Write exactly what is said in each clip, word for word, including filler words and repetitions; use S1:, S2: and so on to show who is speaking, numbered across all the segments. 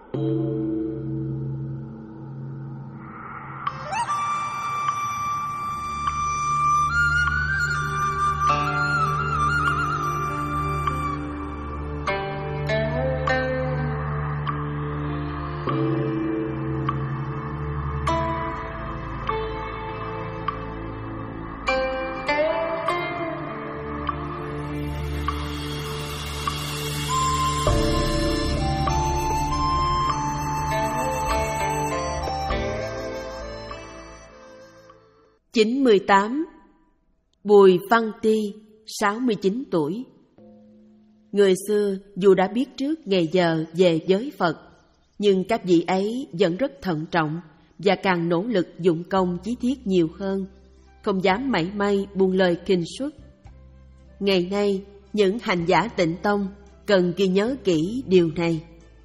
S1: chín mươi tám. Bùi Văn Ti, sáu mươi chín tuổi. Người xưa dù đã biết trước ngày giờ về giới Phật, nhưng các vị ấy vẫn rất thận trọng và càng nỗ lực dụng công chí thiết nhiều hơn, không dám mảy may buông lời kinh suất. Ngày nay, những hành giả Tịnh Tông cần ghi nhớ kỹ điều này.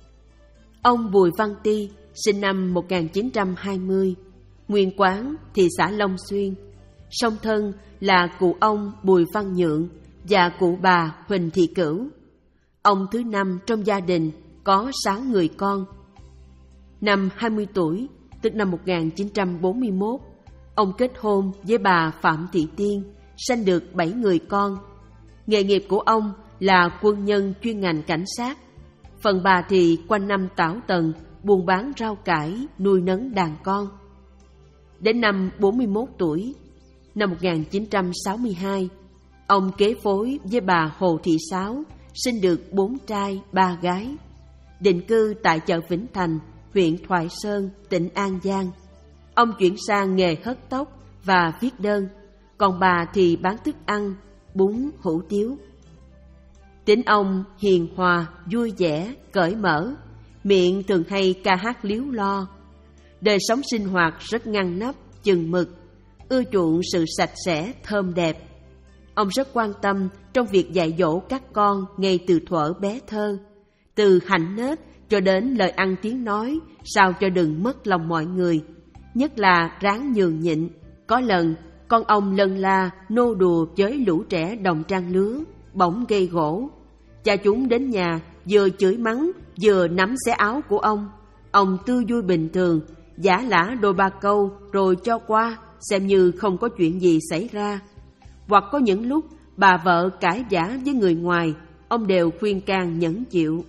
S1: Ông Bùi Văn Ti sinh năm một nghìn chín trăm hai mươi, nguyên quán thị xã Long Xuyên, song thân là cụ ông Bùi Văn Nhượng và cụ bà Huỳnh Thị Cửu. Ông thứ năm trong gia đình, có sáu người con. Năm hai mươi tuổi, tức năm một nghìn chín trăm bốn mươi mốt, ông kết hôn với bà Phạm Thị Tiên, sanh được bảy người con. Nghề nghiệp của ông là quân nhân chuyên ngành cảnh sát. Phần bà thì quanh năm tảo tần, buôn bán rau cải, nuôi nấng đàn con. Đến năm bốn mươi mốt tuổi, năm một nghìn chín trăm sáu mươi hai, ông kế phối với bà Hồ Thị Sáu, sinh được bốn trai ba gái, định cư tại chợ Vĩnh Thành, huyện Thoại Sơn, tỉnh An Giang. Ông chuyển sang nghề hớt tóc và viết đơn, còn bà thì bán thức ăn, bún, hủ tiếu. Tính ông hiền hòa, vui vẻ, cởi mở, miệng thường hay ca hát líu lo. Đời sống sinh hoạt rất ngăn nắp, chừng mực, ưa chuộng sự sạch sẽ, thơm đẹp. Ông rất quan tâm trong việc dạy dỗ các con ngay từ thuở bé thơ, từ hạnh nết cho đến lời ăn tiếng nói, sao cho đừng mất lòng mọi người, nhất là ráng nhường nhịn. Có lần, con ông lân la nô đùa với lũ trẻ đồng trang lứa, bỗng gây gỗ. Cha chúng đến nhà, vừa chửi mắng, vừa nắm xé áo của ông. Ông tươi vui bình thường, giả lả đôi ba câu rồi cho qua, xem như không có chuyện gì xảy ra. Hoặc có những lúc bà vợ cãi vã với người ngoài, ông đều khuyên can nhẫn chịu.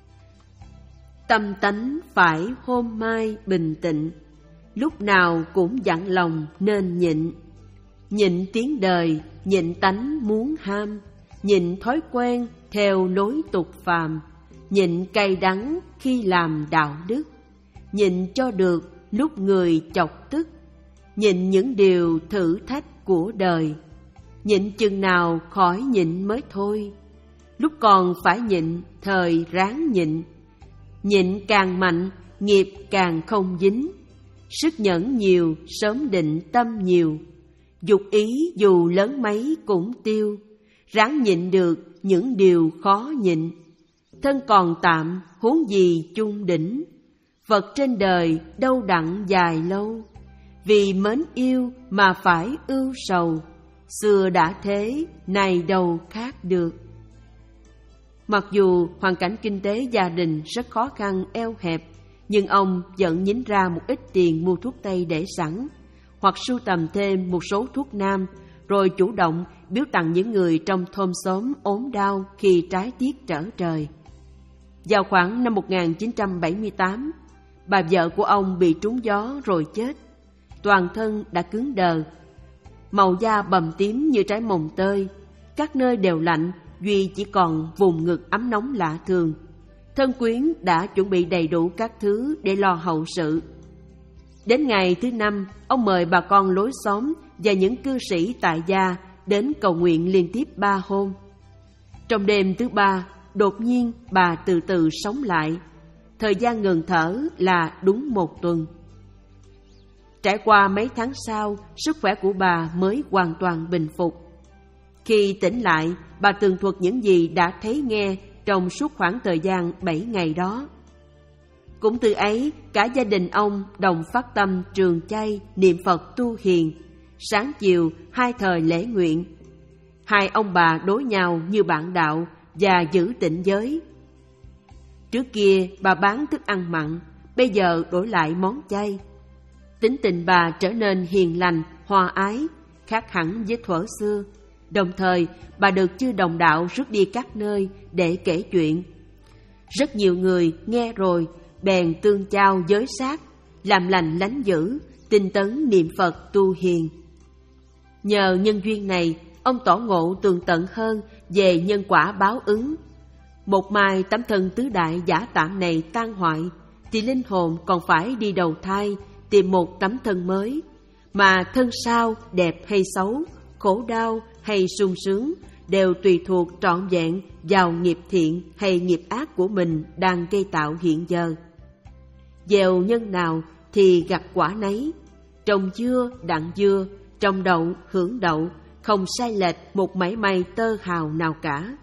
S1: Tâm tánh phải hôm mai bình tĩnh, lúc nào cũng dặn lòng nên nhịn. Nhịn tiếng đời, nhịn tánh muốn ham, nhịn thói quen theo lối tục phàm, nhịn cay đắng khi làm đạo đức, nhịn cho được lúc người chọc tức, nhịn những điều thử thách của đời. Nhịn chừng nào khỏi nhịn mới thôi, lúc còn phải nhịn thời ráng nhịn. Nhịn càng mạnh, nghiệp càng không dính, sức nhẫn nhiều, sớm định tâm nhiều. Dục ý dù lớn mấy cũng tiêu, ráng nhịn được những điều khó nhịn. Thân còn tạm, huống gì chung đỉnh, vật trên đời đâu đặng dài lâu. Vì mến yêu mà phải ưu sầu, xưa đã thế, nay đâu khác được. Mặc dù hoàn cảnh kinh tế gia đình rất khó khăn eo hẹp, nhưng ông vẫn nhín ra một ít tiền mua thuốc tây để sẵn, hoặc sưu tầm thêm một số thuốc nam, rồi chủ động biếu tặng những người trong thôn xóm ốm đau khi trái tiết trở trời. Vào khoảng năm một nghìn chín trăm bảy mươi tám, bà vợ của ông bị trúng gió rồi chết. Toàn thân đã cứng đờ, màu da bầm tím như trái mồng tơi, các nơi đều lạnh, duy chỉ còn vùng ngực ấm nóng lạ thường. Thân quyến đã chuẩn bị đầy đủ các thứ để lo hậu sự. Đến ngày thứ năm, ông mời bà con lối xóm và những cư sĩ tại gia đến cầu nguyện liên tiếp ba hôm. Trong đêm thứ ba, đột nhiên bà từ từ sống lại. Thời gian ngừng thở là đúng một tuần. Trải qua mấy tháng sau, sức khỏe của bà mới hoàn toàn bình phục. Khi tỉnh lại, bà tường thuật những gì đã thấy nghe trong suốt khoảng thời gian bảy ngày đó. Cũng từ ấy, cả gia đình ông đồng phát tâm trường chay, niệm Phật tu hiền, sáng chiều hai thời lễ nguyện. Hai ông bà đối nhau như bạn đạo và giữ tịnh giới. Trước kia bà bán thức ăn mặn, bây giờ đổi lại món chay. Tính tình bà trở nên hiền lành, hòa ái, khác hẳn với thuở xưa. Đồng thời, bà được chư đồng đạo rước đi các nơi để kể chuyện. Rất nhiều người nghe rồi bèn tương chao giới sát, làm lành lánh dữ, tinh tấn niệm Phật tu hiền. Nhờ nhân duyên này, ông tỏ ngộ tường tận hơn về nhân quả báo ứng. Một mai tấm thân tứ đại giả tạm này tan hoại, thì linh hồn còn phải đi đầu thai tìm một tấm thân mới, mà thân sau đẹp hay xấu, khổ đau hay sung sướng đều tùy thuộc trọn vẹn vào nghiệp thiện hay nghiệp ác của mình đang gây tạo hiện giờ. Gieo nhân nào thì gặt quả nấy, trồng dưa đặng dưa, trồng đậu hưởng đậu, không sai lệch một mảy may tơ hào nào cả.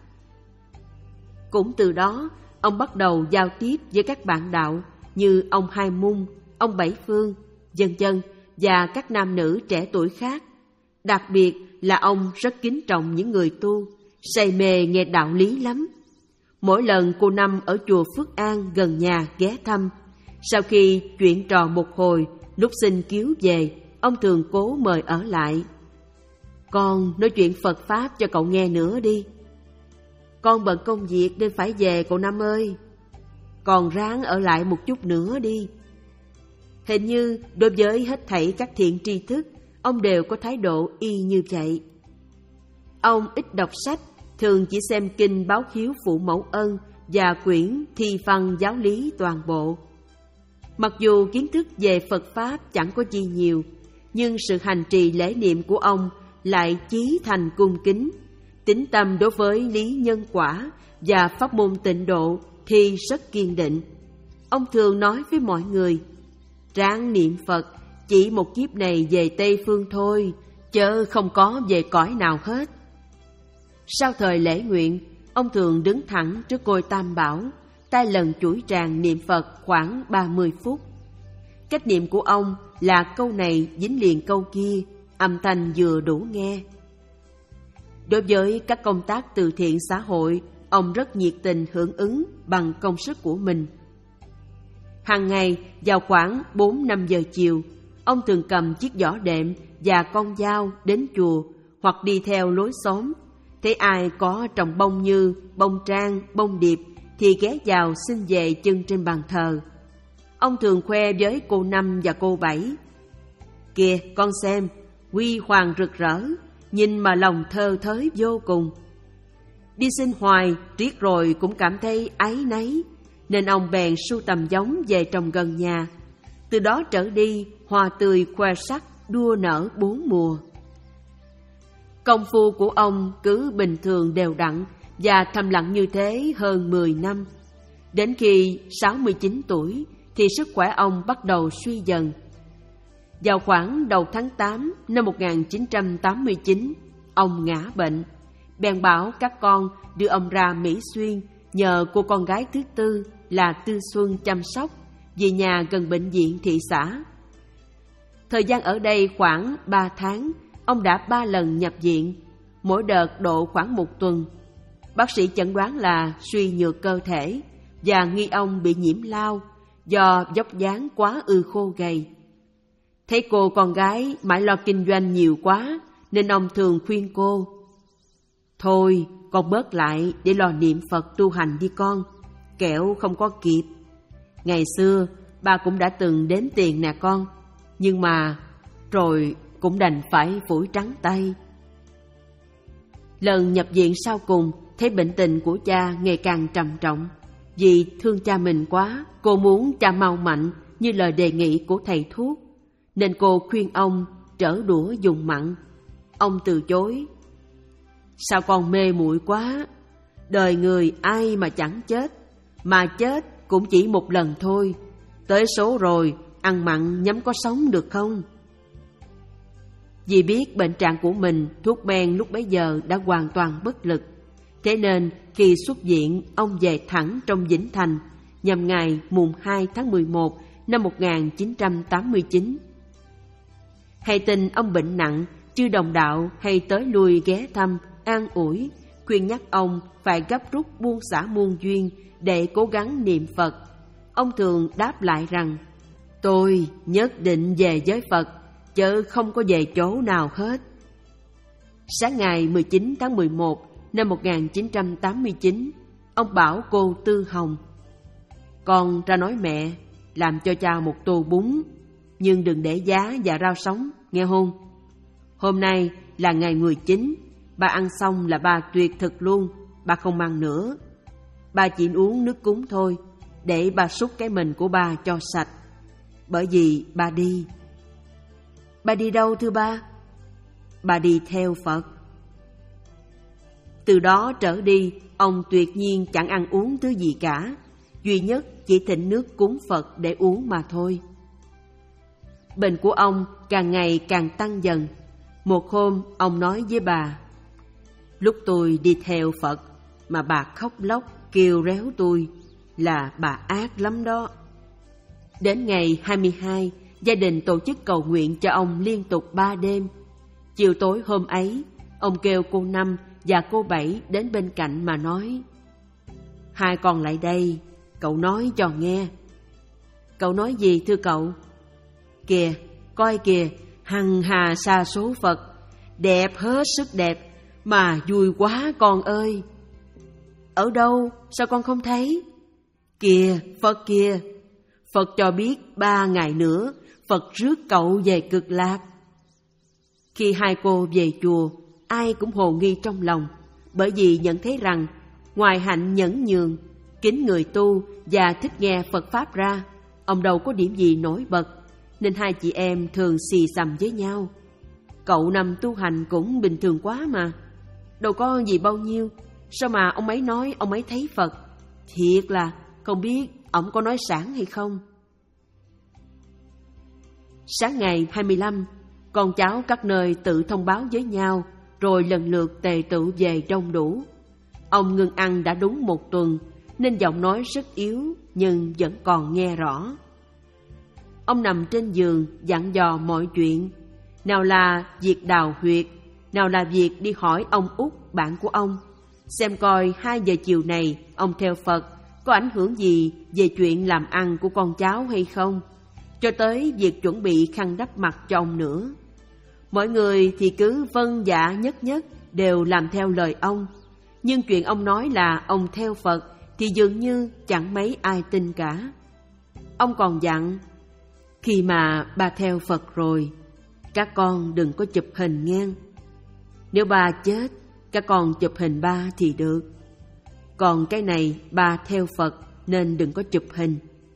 S1: Cũng từ đó, ông bắt đầu giao tiếp với các bạn đạo như ông Hai Mung, ông Bảy Phương, vân vân và các nam nữ trẻ tuổi khác. Đặc biệt là ông rất kính trọng những người tu, say mê nghe đạo lý lắm. Mỗi lần cô Năm ở chùa Phước An gần nhà ghé thăm, sau khi chuyện trò một hồi, lúc xin cứu về, ông thường cố mời ở lại. Con nói chuyện Phật Pháp cho cậu nghe nữa đi. Con bận công việc nên phải về cậu Năm ơi. Còn ráng ở lại một chút nữa đi. Hình như đối với hết thảy các thiện tri thức, ông đều có thái độ y như vậy. Ông ít đọc sách, thường chỉ xem kinh báo hiếu phụ mẫu ân và quyển thi văn giáo lý toàn bộ. Mặc dù kiến thức về Phật Pháp chẳng có gì nhiều, nhưng sự hành trì lễ niệm của ông lại chí thành cung kính, tín tâm đối với lý nhân quả và pháp môn tịnh độ thì rất kiên định. Ông thường nói với mọi người, ráng niệm Phật, chỉ một kiếp này về Tây Phương thôi, chớ không có về cõi nào hết. Sau thời lễ nguyện, ông thường đứng thẳng trước ngôi Tam Bảo, tay lần chuỗi tràng niệm Phật khoảng ba mươi phút. Cách niệm của ông là câu này dính liền câu kia, âm thanh vừa đủ nghe. Đối với các công tác từ thiện xã hội, ông rất nhiệt tình hưởng ứng bằng công sức của mình. Hàng ngày vào khoảng bốn năm giờ chiều, ông thường cầm chiếc giỏ đệm và con dao đến chùa hoặc đi theo lối xóm. Thấy ai có trồng bông như bông trang, bông điệp thì ghé vào xin về chân trên bàn thờ. Ông thường khoe với cô Năm và cô Bảy, kìa con xem, huy hoàng rực rỡ, nhìn mà lòng thơ thới vô cùng. Đi xin hoài, riết rồi cũng cảm thấy áy náy, nên ông bèn sưu tầm giống về trồng gần nhà. Từ đó trở đi, hoa tươi khoe sắc, đua nở bốn mùa. Công phu của ông cứ bình thường đều đặn và thầm lặng như thế hơn mười năm. Đến khi sáu mươi chín tuổi thì sức khỏe ông bắt đầu suy dần. Vào khoảng đầu tháng tám năm một nghìn chín trăm tám mươi chín, ông ngã bệnh. Bèn bảo các con đưa ông ra Mỹ Xuyên nhờ cô con gái thứ tư là Tư Xuân chăm sóc, vì nhà gần bệnh viện thị xã. Thời gian ở đây khoảng ba tháng, ông đã ba lần nhập viện, mỗi đợt độ khoảng một tuần. Bác sĩ chẩn đoán là suy nhược cơ thể và nghi ông bị nhiễm lao do vóc dáng quá ư khô gầy. Thấy cô con gái mãi lo kinh doanh nhiều quá nên ông thường khuyên cô, thôi con bớt lại để lo niệm Phật tu hành đi con, kẻo không có kịp. Ngày xưa ba cũng đã từng đếm tiền nè con, nhưng mà rồi cũng đành phải phủi trắng tay. Lần nhập viện sau cùng, thấy bệnh tình của cha ngày càng trầm trọng. Vì thương cha mình quá, cô muốn cha mau mạnh như lời đề nghị của thầy thuốc, nên cô khuyên ông trở đũa dùng mặn. Ông từ chối. Sao con mê muội quá, đời người ai mà chẳng chết, mà chết cũng chỉ một lần thôi, tới số rồi ăn mặn nhắm có sống được không? Vì biết bệnh trạng của mình, thuốc men lúc bấy giờ đã hoàn toàn bất lực. Thế nên khi xuất viện, ông về thẳng trong Vĩnh Thành nhằm ngày mùng hai tháng mười một năm một nghìn chín trăm tám mươi chín. Hay tin ông bệnh nặng, chư đồng đạo hay tới lui ghé thăm, an ủi, khuyên nhắc ông phải gấp rút buông xả muôn duyên để cố gắng niệm Phật. Ông thường đáp lại rằng: tôi nhất định về với Phật, chứ không có về chỗ nào hết. Sáng ngày mười chín tháng mười một năm một nghìn chín trăm tám mươi chín, ông bảo cô Tư Hồng: con ra nói mẹ làm cho cha một tô bún, nhưng đừng để giá và rau sống, nghe không? Hôm nay là ngày mười chín, bà ăn xong là bà tuyệt thực luôn, bà không ăn nữa. Bà chỉ uống nước cúng thôi, để bà súc cái mình của bà cho sạch. Bởi vì bà đi. Bà đi đâu thưa ba? Bà đi theo Phật. Từ đó trở đi, ông tuyệt nhiên chẳng ăn uống thứ gì cả, duy nhất chỉ thịnh nước cúng Phật để uống mà thôi. Bệnh của ông càng ngày càng tăng dần. Một hôm ông nói với bà: lúc tôi đi theo Phật mà bà khóc lóc kêu réo tôi, là bà ác lắm đó. Đến ngày hai mươi hai, gia đình tổ chức cầu nguyện cho ông liên tục ba đêm. Chiều tối hôm ấy, ông kêu cô Năm và cô Bảy đến bên cạnh mà nói: hai con lại đây, cậu nói cho nghe. Cậu nói gì thưa cậu? Kìa, coi kìa, hằng hà sa số Phật, đẹp hết sức đẹp, mà vui quá con ơi. Ở đâu, sao con không thấy? Kìa, Phật kìa, Phật cho biết ba ngày nữa Phật rước cậu về Cực Lạc. Khi hai cô về chùa, ai cũng hồ nghi trong lòng, bởi vì nhận thấy rằng ngoài hạnh nhẫn nhường, kính người tu và thích nghe Phật Pháp ra, ông đâu có điểm gì nổi bật, nên hai chị em thường xì xầm với nhau. Cậu Năm tu hành cũng bình thường quá mà, đâu có gì bao nhiêu, sao mà ông ấy nói ông ấy thấy Phật? Thiệt là không biết ông có nói sẵn hay không. Sáng ngày hai mươi lăm, con cháu các nơi tự thông báo với nhau, rồi lần lượt tề tựu về đông đủ. Ông ngừng ăn đã đúng một tuần, nên giọng nói rất yếu nhưng vẫn còn nghe rõ. Ông nằm trên giường dặn dò mọi chuyện, nào là việc đào huyệt, nào là việc đi hỏi ông Út bạn của ông, xem coi hai giờ chiều này ông theo Phật có ảnh hưởng gì về chuyện làm ăn của con cháu hay không, cho tới việc chuẩn bị khăn đắp mặt cho ông nữa. Mọi người thì cứ vâng dạ nhất nhất đều làm theo lời ông, nhưng chuyện ông nói là ông theo Phật thì dường như chẳng mấy ai tin cả. Ông còn dặn: khi mà ba theo Phật rồi, các con đừng có chụp hình nghe. Nếu ba chết, các con chụp hình ba thì được. Còn cái này ba theo Phật nên đừng có chụp hình.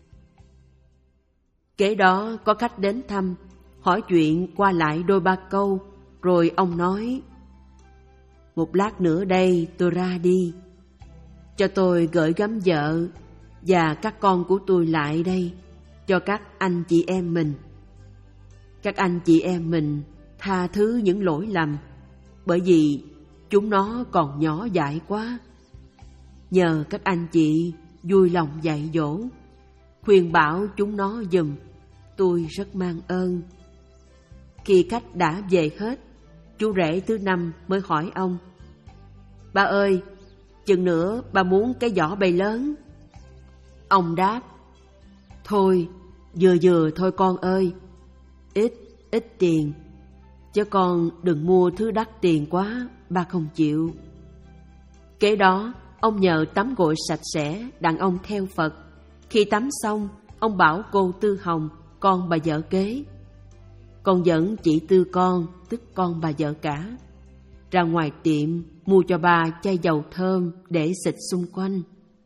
S1: Kế đó có khách đến thăm, hỏi chuyện qua lại đôi ba câu, rồi ông nói: một lát nữa đây tôi ra đi, cho tôi gửi gắm vợ và các con của tôi lại đây cho các anh chị em mình. Các anh chị em mình tha thứ những lỗi lầm, bởi vì chúng nó còn nhỏ dại quá. Nhờ các anh chị vui lòng dạy dỗ, khuyên bảo chúng nó giùm, tôi rất mang ơn. Khi khách đã về hết, chú rể thứ năm mới hỏi ông: ba ơi, chừng nữa ba muốn cái giỏ bày lớn. Ông đáp: thôi, vừa vừa thôi con ơi, ít, ít tiền, chứ con đừng mua thứ đắt tiền quá, ba không chịu. Kế đó, ông nhờ tắm gội sạch sẽ đặng ông theo Phật. Khi tắm xong, ông bảo cô Tư Hồng, con bà vợ kế: con dẫn chị Tư con, tức con bà vợ cả, ra ngoài tiệm mua cho ba chai dầu thơm để xịt xung quanh.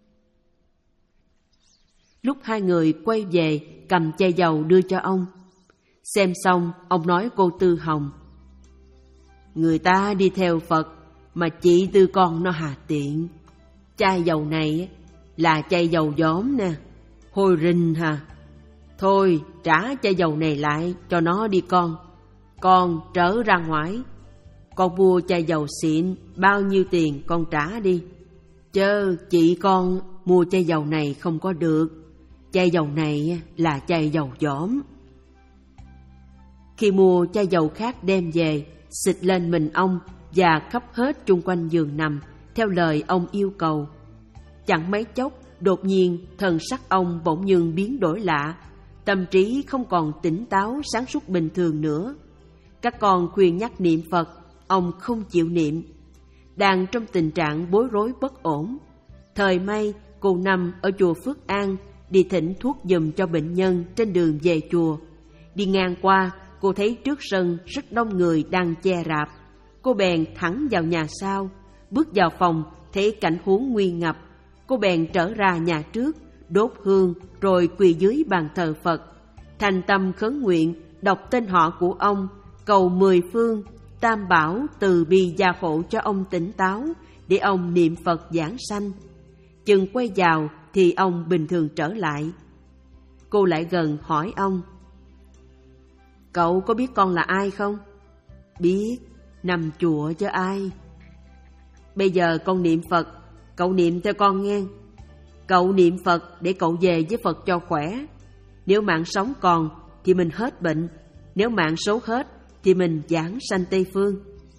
S1: Lúc hai người quay về, cầm chai dầu đưa cho ông. Xem xong, ông nói cô Tư Hồng: người ta đi theo Phật mà chị Tư con nó hà tiện. Chai dầu này là chai dầu gióm nè, hôi rình hà. Thôi trả chai dầu này lại cho nó đi con. Con trở ra ngoài, con mua chai dầu xịn, bao nhiêu tiền con trả đi. Chớ chị con mua chai dầu này không có được. Chai dầu này là chai dầu gióm. Khi mua chai dầu khác đem về, xịt lên mình ông và khắp hết chung quanh giường nằm, theo lời ông yêu cầu. Chẳng mấy chốc, đột nhiên thần sắc ông bỗng nhiên biến đổi lạ, tâm trí không còn tỉnh táo sáng suốt bình thường nữa. Các con khuyên nhắc niệm Phật, ông không chịu niệm. Đang trong tình trạng bối rối bất ổn. Thời may cô Năm ở chùa Phước An đi thỉnh thuốc giùm cho bệnh nhân trên đường về chùa. Đi ngang qua, cô thấy trước sân rất đông người đang che rạp. Cô bèn thẳng vào nhà sau, bước vào phòng thấy cảnh huống nguy ngập. Cô bèn trở ra nhà trước, đốt hương rồi quỳ dưới bàn thờ Phật, thành tâm khấn nguyện đọc tên họ của ông, cầu mười phương tam bảo từ bi gia hộ cho ông tỉnh táo để ông niệm Phật giảng sanh. Chừng quay vào thì ông bình thường trở lại. Cô lại gần hỏi ông: "Cậu có biết con là ai không?" "Biết, nằm chùa chứ ai." "Bây giờ con niệm Phật, cậu niệm theo con nghe. Cậu niệm Phật để cậu về với Phật cho khỏe. Nếu mạng sống còn thì mình hết bệnh, nếu mạng số hết thì mình giảng sanh Tây Phương."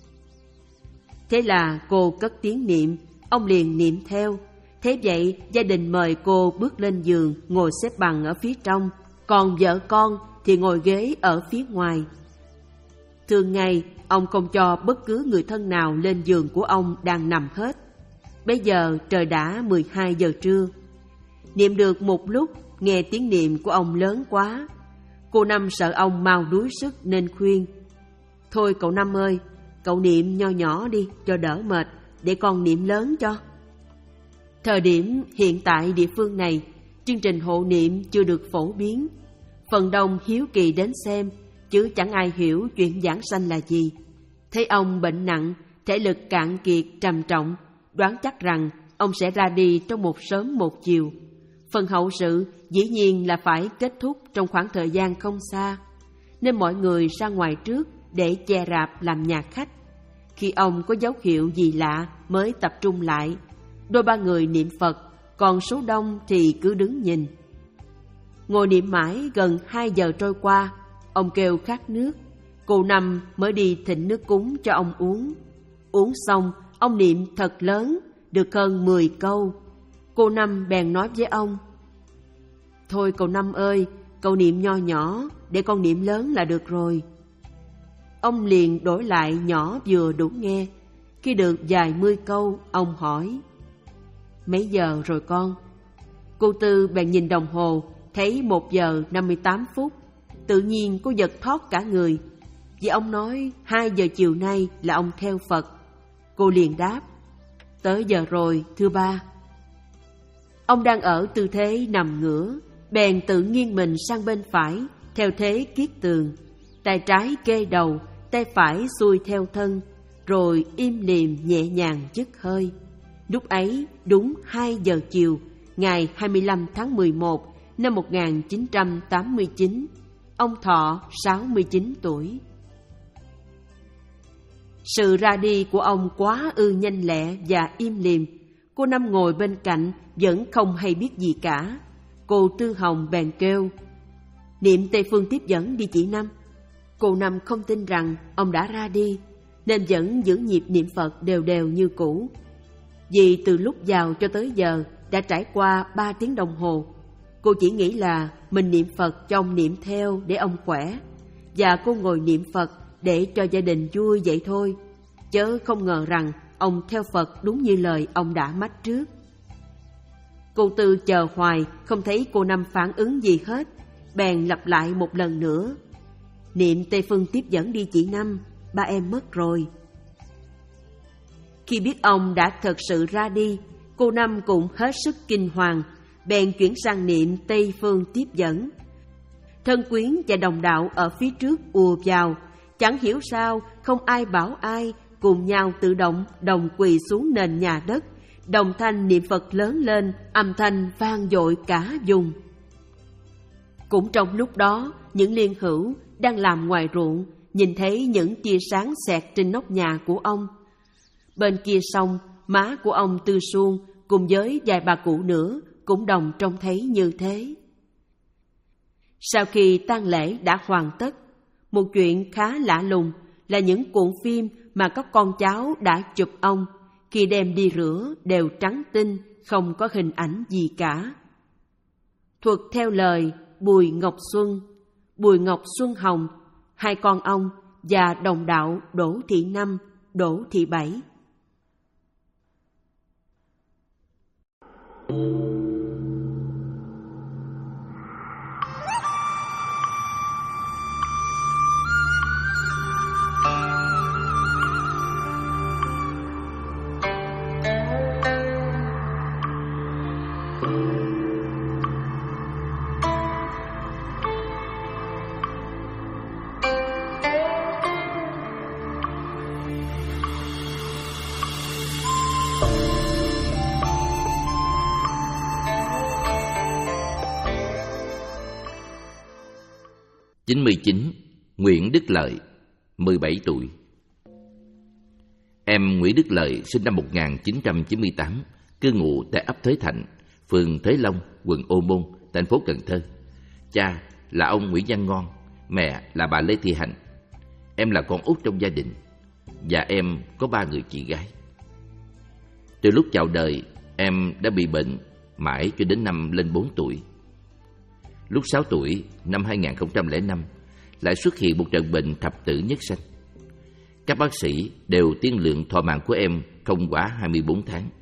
S1: Thế là cô cất tiếng niệm, ông liền niệm theo. Thế vậy gia đình mời cô bước lên giường ngồi xếp bằng ở phía trong, còn vợ con thì ngồi ghế ở phía ngoài. Thường ngày ông không cho bất cứ người thân nào lên giường của ông đang nằm hết. Bây giờ trời đã mười hai giờ trưa. Niệm được một lúc, nghe tiếng niệm của ông lớn quá. Cô Năm sợ ông mau đuối sức nên khuyên: "Thôi cậu Năm ơi, cậu niệm nho nhỏ đi cho đỡ mệt, để con niệm lớn cho." Thời điểm hiện tại địa phương này, chương trình hộ niệm chưa được phổ biến. Phần đông hiếu kỳ đến xem, chứ chẳng ai hiểu chuyện giảng sanh là gì. Thấy ông bệnh nặng, thể lực cạn kiệt trầm trọng, đoán chắc rằng ông sẽ ra đi trong một sớm một chiều. Phần hậu sự dĩ nhiên là phải kết thúc trong khoảng thời gian không xa, nên mọi người ra ngoài trước để che rạp làm nhà khách. Khi ông có dấu hiệu gì lạ mới tập trung lại. Đôi ba người niệm Phật, còn số đông thì cứ đứng nhìn. Ngồi niệm mãi gần hai giờ trôi qua, ông kêu khát nước. Cô Năm mới đi thịnh nước cúng cho ông uống. Uống xong, ông niệm thật lớn, được hơn mười câu. Cô Năm bèn nói với ông: "Thôi cậu Năm ơi, cậu niệm nho nhỏ, để con niệm lớn là được rồi." Ông liền đổi lại nhỏ vừa đủ nghe. Khi được vài mươi câu, ông hỏi: "Mấy giờ rồi con?" Cô Tư bèn nhìn đồng hồ, thấy một giờ năm mươi tám phút. Tự nhiên cô giật thót cả người, vì ông nói hai giờ chiều nay là ông theo Phật. Cô liền đáp: "Tới giờ rồi, thưa ba." Ông đang ở tư thế nằm ngửa, bèn tự nghiêng mình sang bên phải, theo thế kiết tường. Tay trái kê đầu, tay phải xuôi theo thân, rồi im lìm nhẹ nhàng dứt hơi. Lúc ấy đúng hai giờ chiều, ngày hai mươi lăm tháng mười một năm một nghìn chín trăm tám mươi chín. Ông thọ sáu mươi chín tuổi. Sự ra đi của ông quá ư nhanh lẹ và im lìm. Cô Năm ngồi bên cạnh vẫn không hay biết gì cả. Cô Tư Hồng bèn kêu: "Niệm Tây Phương tiếp dẫn đi chị Năm." Cô Năm không tin rằng ông đã ra đi, nên vẫn giữ nhịp niệm Phật đều đều như cũ. Vì từ lúc vào cho tới giờ đã trải qua ba tiếng đồng hồ. Cô chỉ nghĩ là mình niệm Phật cho ông niệm theo để ông khỏe, và cô ngồi niệm Phật để cho gia đình vui vậy thôi, chớ không ngờ rằng ông theo Phật đúng như lời ông đã mách trước. Cô Tư chờ hoài không thấy cô Năm phản ứng gì hết, bèn lặp lại một lần nữa: "Niệm Tây Phương tiếp dẫn đi chị Năm, ba em mất rồi." Khi biết ông đã thật sự ra đi, cô Năm cũng hết sức kinh hoàng, bèn chuyển sang niệm Tây Phương tiếp dẫn. Thân quyến và đồng đạo ở phía trước ùa vào, chẳng hiểu sao không ai bảo ai, cùng nhau tự động đồng quỳ xuống nền nhà đất, đồng thanh niệm Phật lớn lên, âm thanh vang dội cả vùng. Cũng trong lúc đó, những liên hữu đang làm ngoài ruộng nhìn thấy những tia sáng xẹt trên nóc nhà của ông. Bên kia sông, má của ông Tư Suông cùng với vài bà cụ nữa cũng đồng trông thấy như thế. Sau khi tang lễ đã hoàn tất, một chuyện khá lạ lùng là những cuộn phim mà các con cháu đã chụp ông khi đem đi rửa đều trắng tinh, không có hình ảnh gì cả. Thuật theo lời Bùi Ngọc Xuân, Bùi Ngọc Xuân Hồng, hai con ông và đồng đạo Đỗ Thị Năm, Đỗ Thị Bảy.
S2: chín mươi chín. Nguyễn Đức Lợi, mười bảy tuổi. Em Nguyễn Đức Lợi sinh năm một nghìn chín trăm chín mươi tám, cư ngụ tại ấp Thới Thạnh, phường Thới Long, quận Ô Môn, thành phố Cần Thơ. Cha là ông Nguyễn Văn Ngon, mẹ là bà Lê Thị Hạnh. Em là con út trong gia đình, và em có ba người chị gái. Từ lúc chào đời, em đã bị bệnh mãi cho đến năm lên bốn tuổi. Lúc sáu tuổi, năm hai nghìn không trăm lẻ năm, lại xuất hiện một trận bệnh thập tử nhất sanh. Các bác sĩ đều tiên lượng thọ mạng của em không quá hai mươi bốn tháng.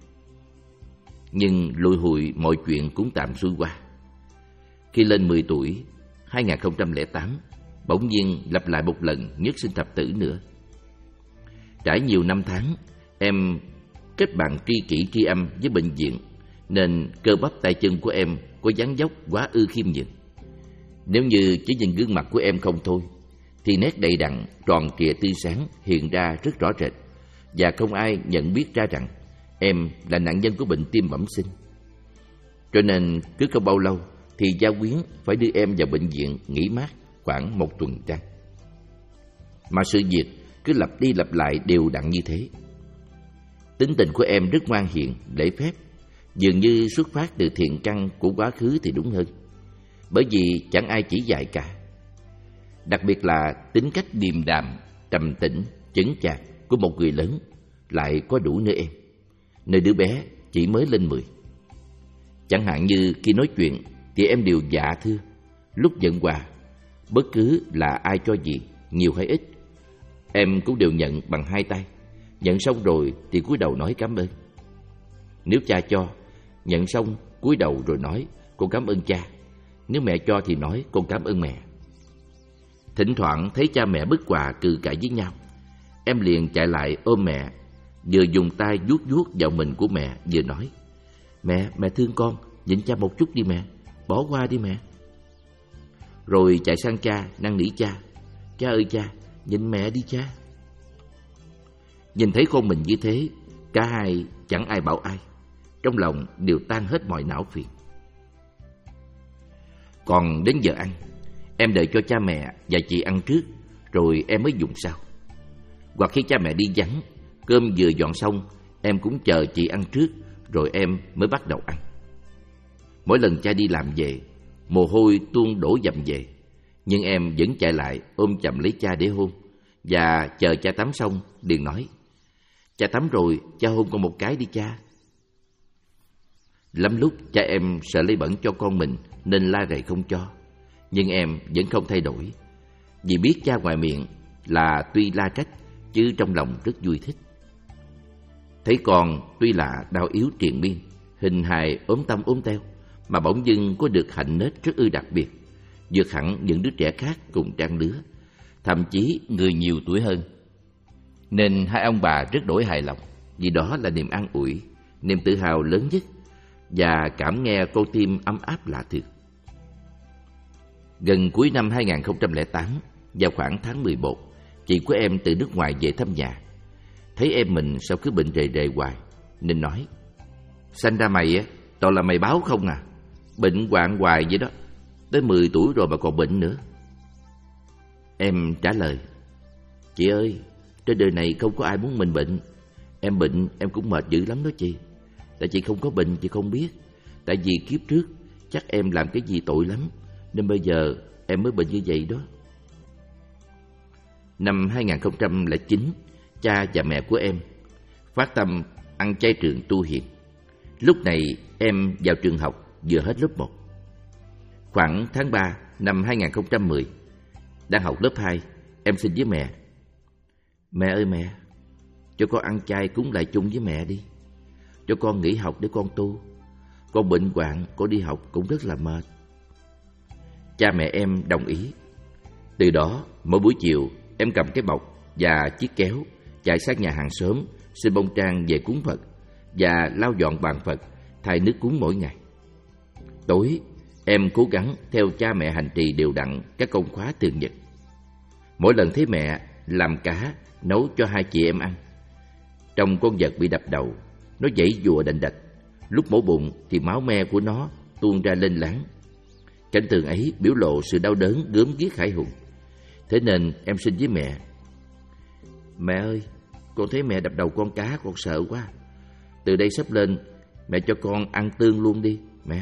S2: Nhưng lùi hụi mọi chuyện cũng tạm xuôi qua. Khi lên mười tuổi, hai nghìn không trăm lẻ tám, bỗng nhiên lặp lại một lần nhất sinh thập tử nữa. Trải nhiều năm tháng, em kết bạn tri kỷ tri âm với bệnh viện, nên cơ bắp tay chân của em có dáng dốc quá ư khiêm nhường. Nếu như chỉ nhìn gương mặt của em không thôi, thì nét đầy đặn, tròn trịa tươi sáng hiện ra rất rõ rệt, và không ai nhận biết ra rằng em là nạn nhân của bệnh tim bẩm sinh. Cho nên cứ không bao lâu thì gia quyến phải đưa em vào bệnh viện nghỉ mát khoảng một tuần trăng. Mà sự việc cứ lặp đi lặp lại đều đặn như thế. Tính tình của em rất ngoan hiền, lễ phép, dường như xuất phát từ thiện căn của quá khứ thì đúng hơn, bởi vì chẳng ai chỉ dạy cả. Đặc biệt là tính cách điềm đạm, trầm tĩnh, chững chạc của một người lớn lại có đủ nơi em, nơi đứa bé chỉ mới lên mười. Chẳng hạn như khi nói chuyện thì em đều dạ thưa, lúc giận quà, bất cứ là ai cho gì, nhiều hay ít, em cũng đều nhận bằng hai tay. Nhận xong rồi thì cúi đầu nói cảm ơn. Nếu cha cho, nhận xong cúi đầu rồi nói con cảm ơn cha. Nếu mẹ cho thì nói con cảm ơn mẹ. Thỉnh thoảng thấy cha mẹ bứt quà cự cãi với nhau, em liền chạy lại ôm mẹ, vừa dùng tay vuốt vuốt vào mình của mẹ, vừa nói: Mẹ, mẹ thương con, nhịn cha một chút đi mẹ, bỏ qua đi mẹ. Rồi chạy sang cha, năn nỉ cha: Cha ơi cha, nhịn mẹ đi cha. Nhìn thấy con mình như thế, cả hai chẳng ai bảo ai, trong lòng đều tan hết mọi não phiền. Còn đến giờ ăn, em đợi cho cha mẹ và chị ăn trước, rồi em mới dùng sau. Hoặc khi cha mẹ đi vắng, cơm vừa dọn xong, em cũng chờ chị ăn trước, rồi em mới bắt đầu ăn. Mỗi lần cha đi làm về, mồ hôi tuôn đổ dầm về, nhưng em vẫn chạy lại ôm chầm lấy cha để hôn, và chờ cha tắm xong liền nói: Cha tắm rồi, cha hôn con một cái đi cha. Lắm lúc cha em sợ lấy bẩn cho con mình nên la rầy không cho, nhưng em vẫn không thay đổi, vì biết cha ngoài miệng là tuy la trách, chứ trong lòng rất vui thích. Thấy con tuy là đau yếu triền miên, hình hài ốm tăm ốm teo, mà bỗng dưng có được hạnh nết rất ư đặc biệt, vượt hẳn những đứa trẻ khác cùng trang lứa, thậm chí người nhiều tuổi hơn. Nên hai ông bà rất đổi hài lòng, vì đó là niềm an ủi, niềm tự hào lớn nhất, và cảm nghe con tim ấm áp lạ thường. Gần cuối năm hai nghìn không trăm lẻ tám, vào khoảng tháng mười một, chị của em từ nước ngoài về thăm nhà. Thấy em mình sao cứ bệnh rề rề hoài, nên nói: Sanh ra mày á, toàn là mày báo không à, bệnh hoạn hoài vậy đó, tới mười tuổi rồi mà còn bệnh nữa. Em trả lời: Chị ơi, trên đời này không có ai muốn mình bệnh. Em bệnh em cũng mệt dữ lắm đó chị. Tại chị không có bệnh chị không biết. Tại vì kiếp trước chắc em làm cái gì tội lắm, nên bây giờ em mới bệnh như vậy đó. Năm hai nghìn không trăm lẻ chín, cha và mẹ của em phát tâm ăn chay trường tu hiền. Lúc này em vào trường học vừa hết lớp một. Khoảng tháng ba năm hai nghìn không trăm mười, đang học lớp hai, em xin với mẹ: "Mẹ ơi mẹ, cho con ăn chay cúng lại chung với mẹ đi. Cho con nghỉ học để con tu. Con bệnh hoạn, con đi học cũng rất là mệt." Cha mẹ em đồng ý. Từ đó, mỗi buổi chiều, em cầm cái bọc và chiếc kéo chạy sang nhà hàng xóm xin bông trang về cúng Phật và lau dọn bàn Phật, thay nước cúng mỗi ngày. Tối, em cố gắng theo cha mẹ hành trì đều đặn các công khóa thường nhật. Mỗi lần thấy mẹ làm cá nấu cho hai chị em ăn, trong con vật bị đập đầu, nó giãy giụa đành đạch. Lúc mổ bụng thì máu me của nó tuôn ra lên láng. Cảnh tượng ấy biểu lộ sự đau đớn gớm ghiếc hãi hùng. Thế nên em xin với mẹ: "Mẹ ơi, con thấy mẹ đập đầu con cá, con sợ quá. Từ đây sắp lên, mẹ cho con ăn tương luôn đi, mẹ."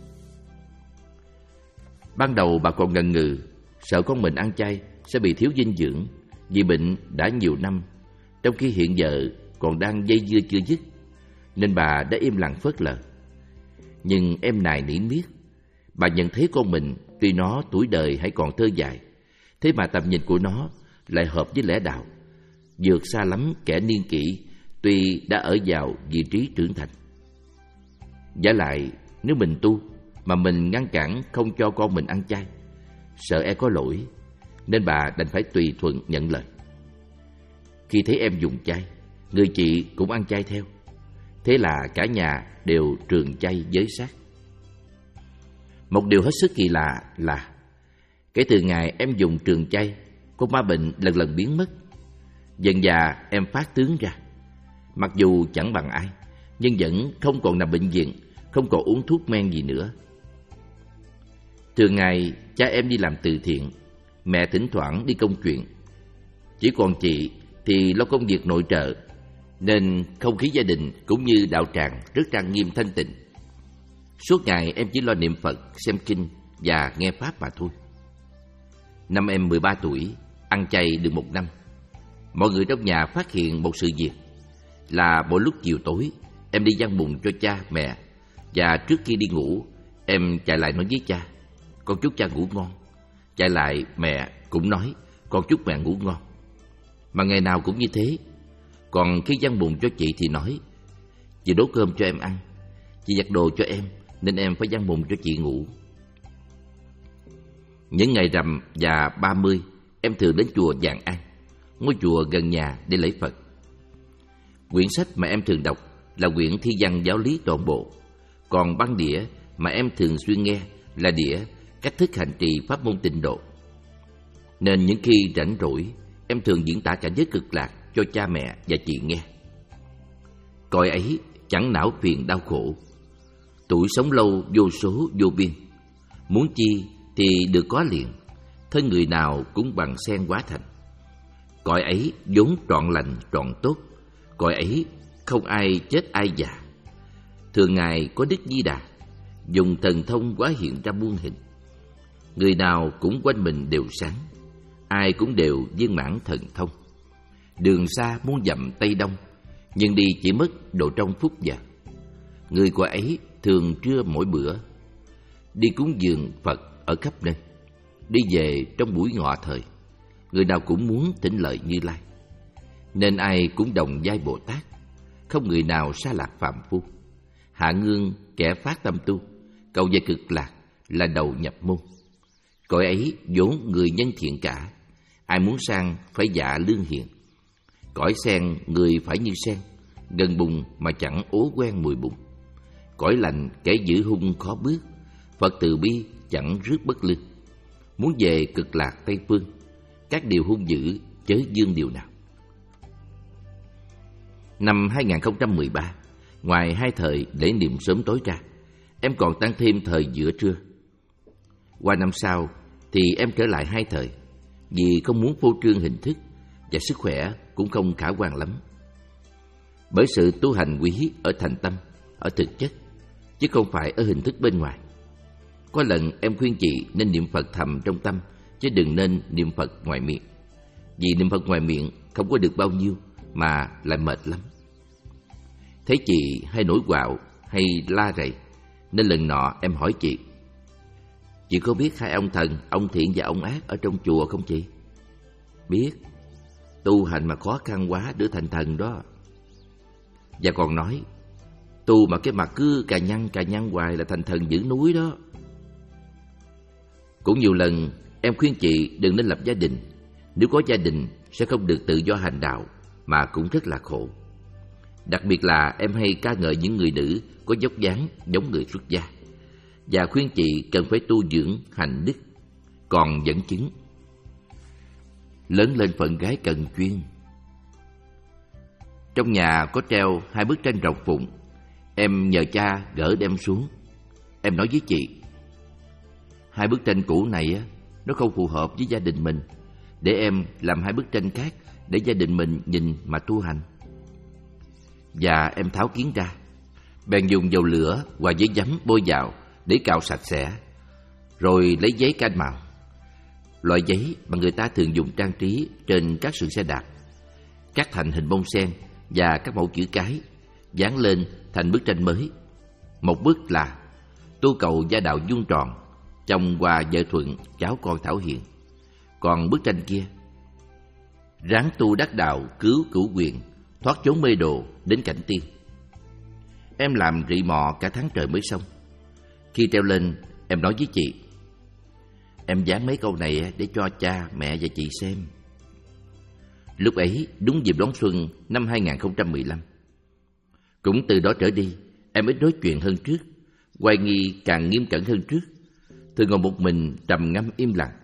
S2: Ban đầu bà còn ngần ngừ, sợ con mình ăn chay sẽ bị thiếu dinh dưỡng vì bệnh đã nhiều năm, trong khi hiện giờ còn đang dây dưa chưa dứt, nên bà đã im lặng phớt lờ. Nhưng em nài nỉ miết. Bà nhận thấy con mình tuy nó tuổi đời hãy còn thơ dại, thế mà tầm nhìn của nó lại hợp với lẽ đạo, vượt xa lắm kẻ niên kỷ tuy đã ở vào vị trí trưởng thành. Vả lại, nếu mình tu mà mình ngăn cản không cho con mình ăn chay, sợ e có lỗi, nên bà đành phải tùy thuận nhận lời. Khi thấy em dùng chay, người chị cũng ăn chay theo. Thế là cả nhà đều trường chay giới sát. Một điều hết sức kỳ lạ là kể từ ngày em dùng trường chay, con ma bệnh lần lần biến mất. Dần dà em phát tướng ra. Mặc dù chẳng bằng ai, nhưng vẫn không còn nằm bệnh viện, không còn uống thuốc men gì nữa. Thường ngày cha em đi làm từ thiện, mẹ thỉnh thoảng đi công chuyện. Chỉ còn chị thì lo công việc nội trợ, nên không khí gia đình cũng như đạo tràng rất trang nghiêm thanh tịnh. Suốt ngày em chỉ lo niệm Phật, xem kinh và nghe Pháp mà thôi. Năm em mười ba tuổi, ăn chay được một năm, mọi người trong nhà phát hiện một sự việc là mỗi lúc chiều tối em đi dâng bùn cho cha, mẹ, và trước khi đi ngủ em chạy lại nói với cha: "Con chúc cha ngủ ngon." Chạy lại mẹ cũng nói: "Con chúc mẹ ngủ ngon." Mà ngày nào cũng như thế. Còn khi dâng bùn cho chị thì nói: "Chị đốt cơm cho em ăn, chị giặt đồ cho em, nên em phải dâng bùn cho chị ngủ." Những ngày rằm và ba mươi, em thường đến chùa Vạn An, ngôi chùa gần nhà, để lễ Phật. Quyển sách mà em thường đọc là quyển Thi văn giáo lý toàn bộ. Còn băng đĩa mà em thường xuyên nghe là đĩa Cách thức hành trì pháp môn Tịnh độ. Nên những khi rảnh rỗi, em thường diễn tả cảnh giới cực lạc cho cha mẹ và chị nghe. Cõi ấy chẳng não phiền đau khổ, tuổi sống lâu vô số vô biên. Muốn chi thì được có liền, thân người nào cũng bằng sen hóa thành. Cõi ấy vốn trọn lành trọn tốt, cõi ấy không ai chết ai già. Thường ngày có Đức Di Đà dùng thần thông hóa hiện ra muôn hình. Người nào cũng quanh mình đều sáng, ai cũng đều viên mãn thần thông. Đường xa muôn dặm Tây Đông, nhưng đi chỉ mất độ trong phút giờ. Người cõi ấy thường trưa mỗi bữa, đi cúng dường Phật ở khắp nơi, đi về trong buổi ngọ thời. Người nào cũng muốn thỉnh lợi Như Lai, nên ai cũng đồng giai Bồ Tát, không người nào xa lạc phàm phu. Hạ ngương kẻ phát tâm tu, cầu về cực lạc là đầu nhập môn. Cõi ấy vốn người nhân thiện cả, ai muốn sang phải dạ lương hiền. Cõi sen người phải như sen, gần bùn mà chẳng ố quen mùi bùn. Cõi lành kẻ giữ hung khó bước, Phật từ bi chẳng rước bất lương. Muốn về cực lạc Tây phương, các điều hung dữ chớ dương điều nào. Năm hai nghìn không trăm mười ba, ngoài hai thời lễ niệm sớm tối ra, em còn tăng thêm thời giữa trưa. Qua năm sau thì em trở lại hai thời, vì không muốn phô trương hình thức và sức khỏe cũng không khả quan lắm. Bởi sự tu hành quý ở thành tâm, ở thực chất, chứ không phải ở hình thức bên ngoài. Có lần em khuyên chị nên niệm Phật thầm trong tâm, chứ đừng nên niệm Phật ngoài miệng. Vì niệm Phật ngoài miệng không có được bao nhiêu mà lại mệt lắm. Thấy chị hay nổi quạo hay la rầy, nên lần nọ em hỏi chị: "Chị có biết hai ông thần, ông thiện và ông ác ở trong chùa không chị?" "Biết, tu hành mà khó khăn quá để thành thần đó." Và còn nói: "Tu mà cái mặt cứ cà nhăn cà nhăn hoài là thành thần giữ núi đó." Cũng nhiều lần em khuyên chị đừng nên lập gia đình. Nếu có gia đình sẽ không được tự do hành đạo, mà cũng rất là khổ. Đặc biệt là em hay ca ngợi những người nữ có vóc dáng giống người xuất gia, và khuyên chị cần phải tu dưỡng hành đức. Còn dẫn chứng: lớn lên phận gái cần chuyên. Trong nhà có treo hai bức tranh rồng phụng. Em nhờ cha gỡ đem xuống. Em nói với chị: "Hai bức tranh cũ này á, nó không phù hợp với gia đình mình. Để em làm hai bức tranh khác để gia đình mình nhìn mà tu hành." Và em tháo kiến ra, bèn dùng dầu lửa và giấy giấm bôi vào để cạo sạch sẽ, rồi lấy giấy canh màu, loại giấy mà người ta thường dùng trang trí trên các sườn xe đạp, cắt thành hình bông sen và các mẫu chữ cái, dán lên thành bức tranh mới. Một bức là tu cầu gia đạo vuông tròn, chồng hòa vợ thuận, cháu con thảo hiền. Còn bức tranh kia: ráng tu đắc đạo, cứu cửu quyền, thoát chốn mê đồ, đến cảnh tiên. Em làm rị mọ cả tháng trời mới xong. Khi treo lên, em nói với chị: "Em dán mấy câu này để cho cha, mẹ và chị xem." Lúc ấy đúng dịp đón xuân năm hai không một lăm. Cũng từ đó trở đi, em ít nói chuyện hơn trước, hoài nghi càng nghiêm cẩn hơn trước, thường ngồi một mình trầm ngâm im lặng.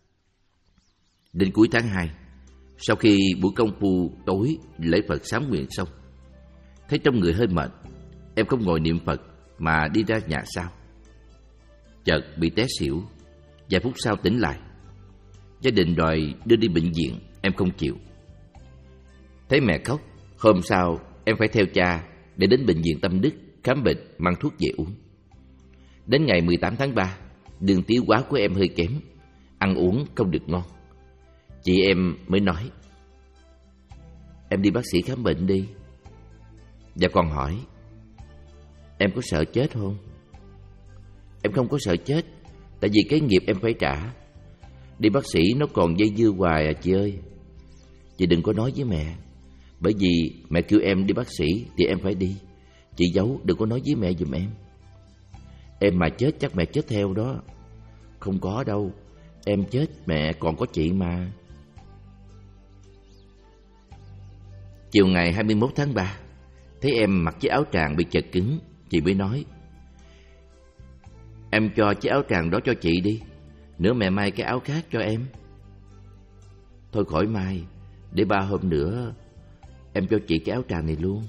S2: Đến cuối tháng hai, sau khi buổi công phu tối lễ Phật sám nguyện xong, thấy trong người hơi mệt, em không ngồi niệm Phật mà đi ra nhà sau. Chợt bị té xỉu, vài phút sau tỉnh lại. Gia đình đòi đưa đi bệnh viện, em không chịu. Thấy mẹ khóc, hôm sau em phải theo cha để đến bệnh viện Tâm Đức khám bệnh, mang thuốc về uống. Đến ngày mười tám tháng ba, đường tiêu hóa của em hơi kém, ăn uống không được ngon. Chị em mới nói: "Em đi bác sĩ khám bệnh đi." Và còn hỏi: "Em có sợ chết không?" Em không có sợ chết, tại vì cái nghiệp em phải trả. Đi bác sĩ nó còn dây dưa hoài à chị ơi. Chị đừng có nói với mẹ, bởi vì mẹ kêu em đi bác sĩ thì em phải đi. Chị giấu, đừng có nói với mẹ giùm em. Em mà chết chắc mẹ chết theo đó. Không có đâu, em chết mẹ còn có chị mà. Chiều ngày hai mươi mốt tháng ba, thấy em mặc chiếc áo tràng bị chật cứng, chị mới nói: "Em cho chiếc áo tràng đó cho chị đi, nữa mẹ may cái áo khác cho em." "Thôi khỏi may, để ba hôm nữa em cho chị cái áo tràng này luôn."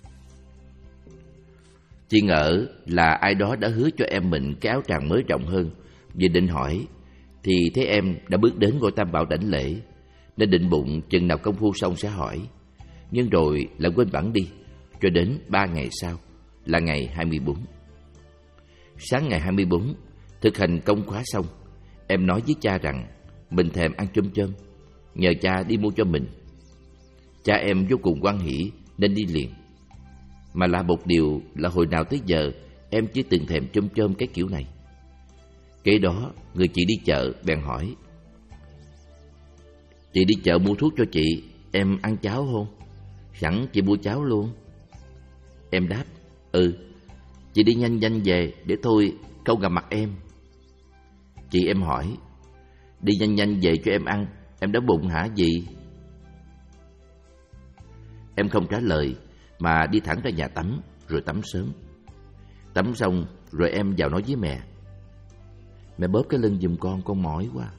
S2: Chị ngỡ là ai đó đã hứa cho em mình cái áo tràng mới rộng hơn. Vừa định hỏi thì thấy em đã bước đến ngôi Tam Bảo đảnh lễ, nên định bụng chừng nào công phu xong sẽ hỏi. Nhưng rồi lại quên bẵng đi, cho đến ba ngày sau là ngày hai mươi bốn. Sáng ngày hai mươi bốn, thực hành công khóa xong, em nói với cha rằng mình thèm ăn chôm chôm, nhờ cha đi mua cho mình. Cha em vô cùng hoan hỉ nên đi liền. Mà lạ một điều là hồi nào tới giờ em chưa từng thèm chôm chôm cái kiểu này. Kế đó người chị đi chợ bèn hỏi: "Chị đi chợ mua thuốc cho chị, em ăn cháo không? Sẵn chị mua cháo luôn." Em đáp: "Ừ, chị đi nhanh nhanh về để thôi không gặp mặt em." Chị em hỏi: "Đi nhanh nhanh về cho em ăn, em đói bụng hả gì?" Em không trả lời mà đi thẳng ra nhà tắm rồi tắm sớm. Tắm xong rồi em vào nói với mẹ: "Mẹ bóp cái lưng giùm con, con mỏi quá."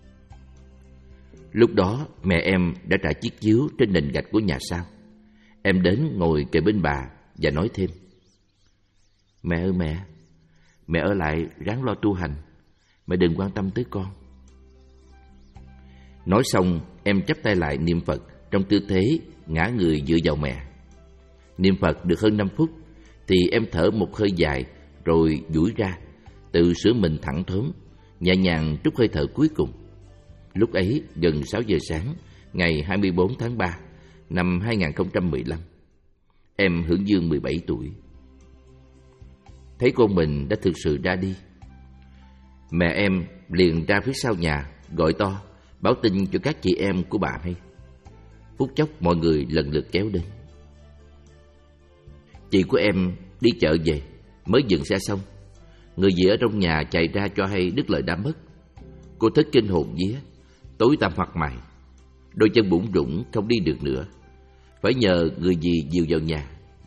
S2: Lúc đó mẹ em đã trải chiếc chiếu trên nền gạch của nhà sau. Em đến ngồi kề bên bà và nói thêm: "Mẹ ơi mẹ, mẹ ở lại ráng lo tu hành, mẹ đừng quan tâm tới con." Nói xong em chắp tay lại niệm Phật trong tư thế ngã người dựa vào mẹ. Niệm Phật được hơn năm phút thì em thở một hơi dài rồi duỗi ra, tự sửa mình thẳng thớm, nhẹ nhàng trút hơi thở cuối cùng. Lúc ấy gần sáu giờ sáng ngày hai mươi bốn tháng ba năm hai không một lăm. em Hưởng Dương mười bảy tuổi. Thấy con mình đã thực sự ra đi, mẹ em liền ra phía sau nhà gọi to, báo tin cho các chị em của bà hay. Phút chốc mọi người lần lượt kéo đến. Chị của em đi chợ về, mới dừng xe xong, người gì ở trong nhà chạy ra cho hay Đức Lợi đã mất. Cô thất kinh hồn vía, tối tăm mặt mày, đôi chân bủn rủn không đi được nữa, phải nhờ người gì dìu vào nhà.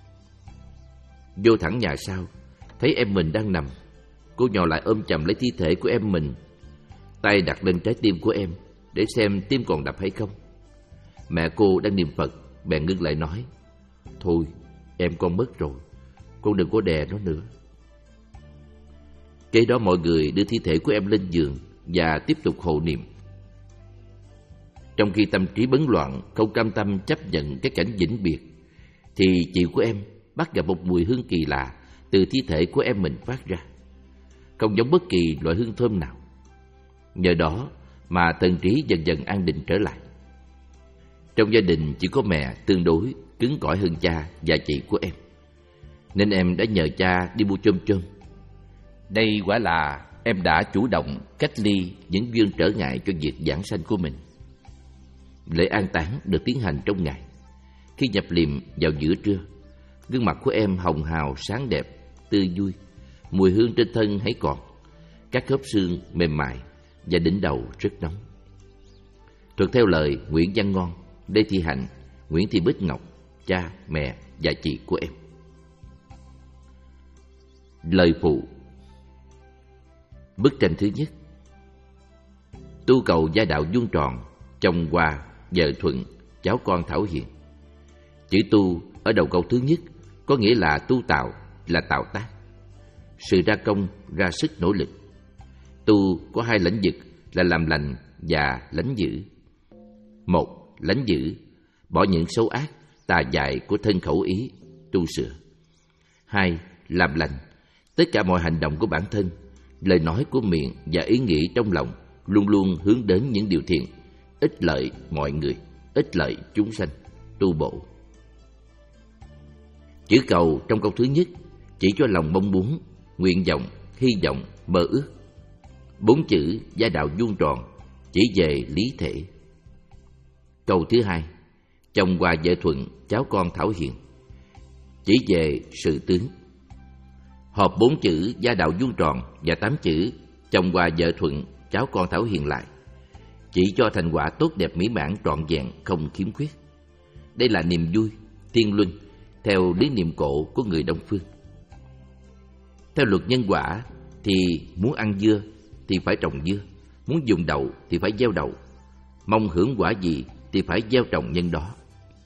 S2: Vô thẳng nhà sau, thấy em mình đang nằm, cô nhào lại ôm chầm lấy thi thể của em mình, tay đặt lên trái tim của em để xem tim còn đập hay không. Mẹ cô đang niệm Phật bèn ngưng lại nói: "Thôi, em con mất rồi, con đừng có đè nó nữa." Kế đó mọi người đưa thi thể của em lên giường và tiếp tục hộ niệm. Trong khi tâm trí bấn loạn, không cam tâm chấp nhận cái cảnh vĩnh biệt, thì chị của em bắt gặp một mùi hương kỳ lạ từ thi thể của em mình phát ra, không giống bất kỳ loại hương thơm nào. Nhờ đó mà thần trí dần dần an định trở lại. Trong gia đình chỉ có mẹ tương đối cứng cỏi hơn cha và chị của em, nên em đã nhờ cha đi mua chôm chôm. Đây quả là em đã chủ động cách ly những duyên trở ngại cho việc giảng sanh của mình. Lễ an táng được tiến hành trong ngày. Khi nhập liệm vào giữa trưa, gương mặt của em hồng hào sáng đẹp, tươi vui, mùi hương trên thân hãy còn, các khớp xương mềm mại và đỉnh đầu rất nóng. Thuật theo lời Nguyễn Văn Ngon, Lê Thị Hạnh, Nguyễn Thị Bích Ngọc, cha, mẹ và chị của em. Lời phụ. Bức tranh thứ nhất. Tu cầu gia đạo vuông tròn, chồng Hòa, vợ Thuận, cháu con Thảo Hiền. Chữ tu ở đầu câu thứ nhất có nghĩa là tu tạo, là tạo tác, sự ra công, ra sức nỗ lực. Tu có hai lãnh vực là làm lành và lánh dữ. Một, lánh dữ, bỏ những xấu ác, tà dại của thân khẩu ý, tu sửa. Hai, làm lành, tất cả mọi hành động của bản thân, lời nói của miệng và ý nghĩ trong lòng luôn luôn hướng đến những điều thiện, ích lợi mọi người, ích lợi chúng sanh, tu bổ. Chữ cầu trong câu thứ nhất chỉ cho lòng mong muốn, nguyện vọng, hy vọng, mơ ước. Bốn chữ gia đạo vuông tròn chỉ về lý thể. Câu thứ hai, chồng Hòa vợ Thuận, cháu con Thảo Hiền, chỉ về sự tướng. Hợp bốn chữ gia đạo vuông tròn và tám chữ chồng Hòa vợ Thuận, cháu con Thảo Hiền lại, chỉ cho thành quả tốt đẹp mỹ mãn trọn vẹn không khiếm khuyết. Đây là niềm vui, thiên luân, theo lý niệm cổ của người Đông phương. Theo luật nhân quả thì muốn ăn dưa thì phải trồng dưa, muốn dùng đậu thì phải gieo đậu, mong hưởng quả gì thì phải gieo trồng nhân đó.